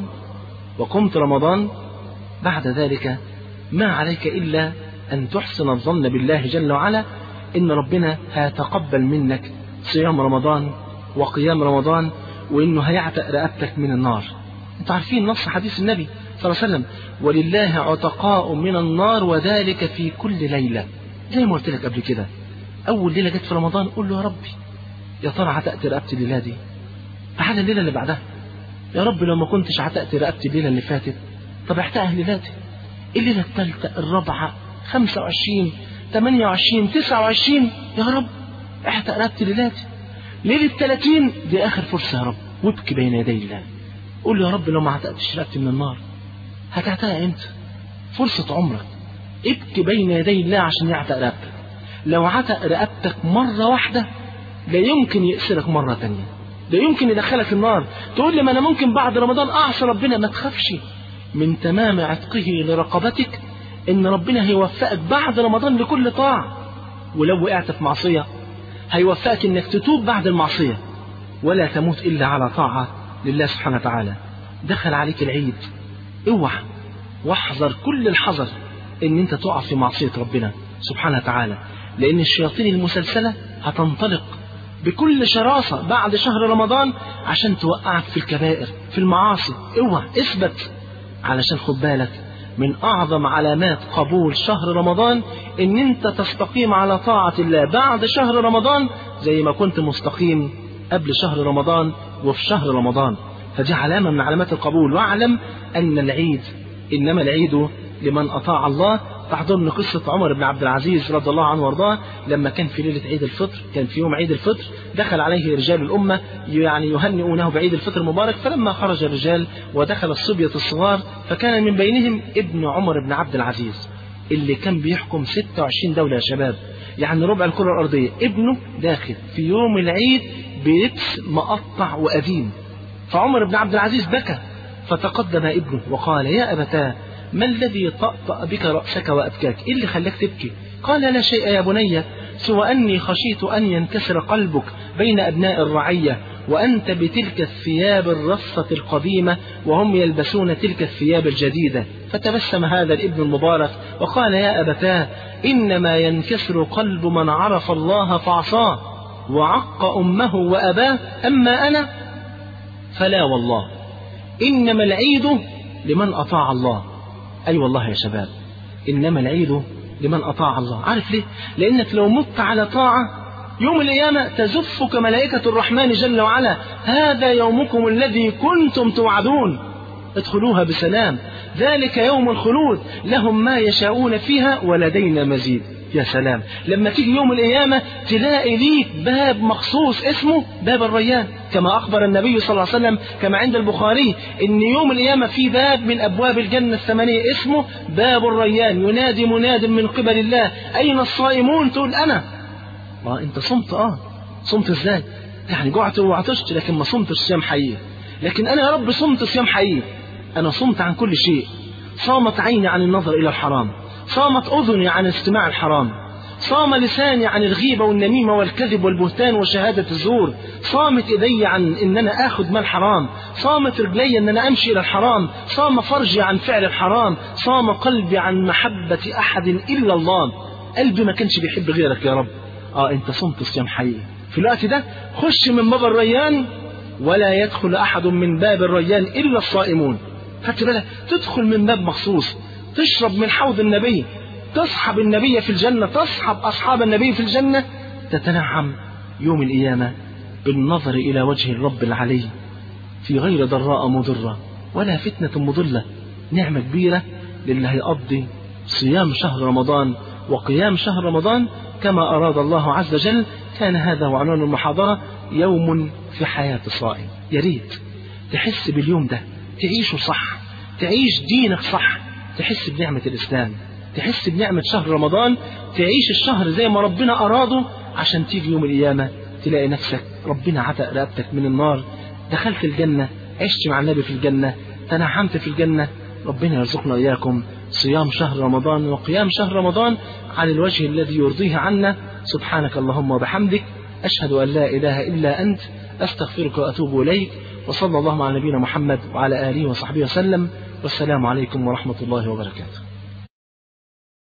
وقمت رمضان، بعد ذلك ما عليك إلا أن تحسن الظن بالله جل وعلا إن ربنا هيتقبل منك صيام رمضان وقيام رمضان، وإنه هيعتق رقبتك من النار. أنتوا عارفين نص حديث النبي صلى الله عليه وسلم: ولله عتقاء من النار وذلك في كل ليلة. زي ما قلت لك قبل كده، أول ليلة جت في رمضان قول له يا ربي يا ترى عتقت رقبتي الليلة دي؟ تعالى الليلة اللي بعدها، يا رب لو ما كنتش عتقت رقبتي الليلة اللي فاتت طب اعتقها ليلاتي. الليلة الثالثة، الرابعة، خمسة وعشرين، ثمانية وعشرين، تسعة وعشرين، يا رب اعتق رقبتي ليلاتي. ليلة ثلاثين دي آخر فرصة يا رب، وابكي بين يدي الله قول له يا رب لو ما عتقتش رقبتي من النار هتعتقها امتى؟ فرصة عمرك، ابكي بين يدي الله عشان يعتق رقبتك. لو عتق رقبتك مرة واحدة لا يمكن يأسرك مرة تانية، لا يمكن يدخلك النار. تقول لي ما أنا ممكن بعد رمضان أعصى ربنا، ما تخافش، من تمام عتقه لرقبتك إن ربنا هيوفقك بعد رمضان لكل طاعة. ولو وقعت في معصية هيوفقك إنك تتوب بعد المعصية، ولا تموت إلا على طاعة لله سبحانه وتعالى. دخل عليك العيد، اوعى واحذر كل الحذر إن أنت تقع في معصية ربنا سبحانه وتعالى، لأن الشياطين المسلسلة هتنطلق بكل شراسة بعد شهر رمضان عشان توقعك في الكبائر في المعاصي. اوعى اثبت، علشان خد بالك من أعظم علامات قبول شهر رمضان إن أنت تستقيم على طاعة الله بعد شهر رمضان زي ما كنت مستقيم قبل شهر رمضان وفي شهر رمضان. فدي علامة من علامات القبول. واعلم أن العيد إنما العيد لمن أطاع الله. تحضرني قصة عمر بن عبد العزيز رضي الله عنه وارضاه لما كان في ليلة عيد الفطر، كان في يوم عيد الفطر، دخل عليه رجال الأمة يعني يهنئونه بعيد الفطر المبارك. فلما خرج الرجال ودخل الصبية الصغار فكان من بينهم ابن عمر بن عبد العزيز اللي كان بيحكم ستة وعشرين دولة يا شباب، يعني ربع الكرة الأرضية. ابنه داخل في يوم العيد بلبس مقطع وقديم، فعمر بن عبد العزيز بكى، فتقدم ابنه وقال يا أبتاه ما الذي طأطأ بك رأسك وأبكاك؟ إيه اللي خلاك تبكي؟ قال لا شيء يا بني سوى أني خشيت أن ينكسر قلبك بين أبناء الرعية وأنت بتلك الثياب الرصة القديمة وهم يلبسون تلك الثياب الجديدة. فتبسم هذا الابن المبارك وقال يا أبتاه إنما ينكسر قلب من عرف الله فعصاه وعق أمه وأباه، أما أنا فلا والله، إنما العيد لمن أطاع الله. أي أيوة والله يا شباب، إنما العيد لمن أطاع الله. عارف ليه؟ لأنك لو مت على طاعة يوم القيامة تزفك ملائكة الرحمن جل وعلا هذا يومكم الذي كنتم توعدون ادخلوها بسلام ذلك يوم الخلود لهم ما يشاءون فيها ولدينا مزيد. يا سلام لما تيجي يوم القيامة تلاقي ليك باب مخصوص اسمه باب الريان، كما أخبر النبي صلى الله عليه وسلم كما عند البخاري إن يوم القيامة في باب من أبواب الجنة الثمانية اسمه باب الريان، ينادي مناد من قبل الله أين الصائمون؟ تقول أنا. ما أنت صمت، آه صمت إزاي؟ يعني جعت وعطشت لكن ما صمتش صيام حقيقي. لكن أنا يا رب صمت صيام حقيقي، أنا صمت عن كل شيء. صامت عيني عن النظر إلى الحرام، صامت أذني عن استماع الحرام، صام لساني عن الغيبة والنميمة والكذب والبهتان وشهادة الزور، صامت إيدي عن إن أنا آخذ مال حرام، صامت رجلي إن أنا أمشي إلى الحرام، صام فرجي عن فعل الحرام، صام قلبي عن محبة أحد إلا الله. قلبي ما كانش بيحب غيرك يا رب. آه أنت صمت صيام حقيقي. في الوقت ده خش من باب الريان ولا يدخل أحد من باب الريان إلا الصائمون. خدت بالك؟ تدخل من باب مخصوص، تشرب من حوض النبي، تصحب النبي في الجنة، تصحب أصحاب النبي في الجنة، تتنعم يوم القيامة بالنظر إلى وجه الرب العلي في غير ضراء مضرة ولا فتنة مضلة. نعمة كبيرة للي هيقضي صيام شهر رمضان وقيام شهر رمضان كما أراد الله عز وجل. كان هذا هو عنوان المحاضرة، يوم في حياة الصائم. يا ريت تحس باليوم ده، تعيشه صح، تعيش دينك صح، تحس بنعمة الإسلام، تحس بنعمة شهر رمضان، تعيش الشهر زي ما ربنا أراده عشان تيجي يوم القيامة تلاقي نفسك ربنا عتق رقبتك من النار، دخلت الجنة، عشت مع النبي في الجنة، تنعمت في الجنة. ربنا يرزقنا إياكم صيام شهر رمضان وقيام شهر رمضان على الوجه الذي يرضيه عنا. سبحانك اللهم وبحمدك، أشهد أن لا إله إلا أنت، أستغفرك وأتوب إليك، وصلى الله على نبينا محمد وعلى آله وصحبه وسلم، والسلام عليكم ورحمة الله وبركاته.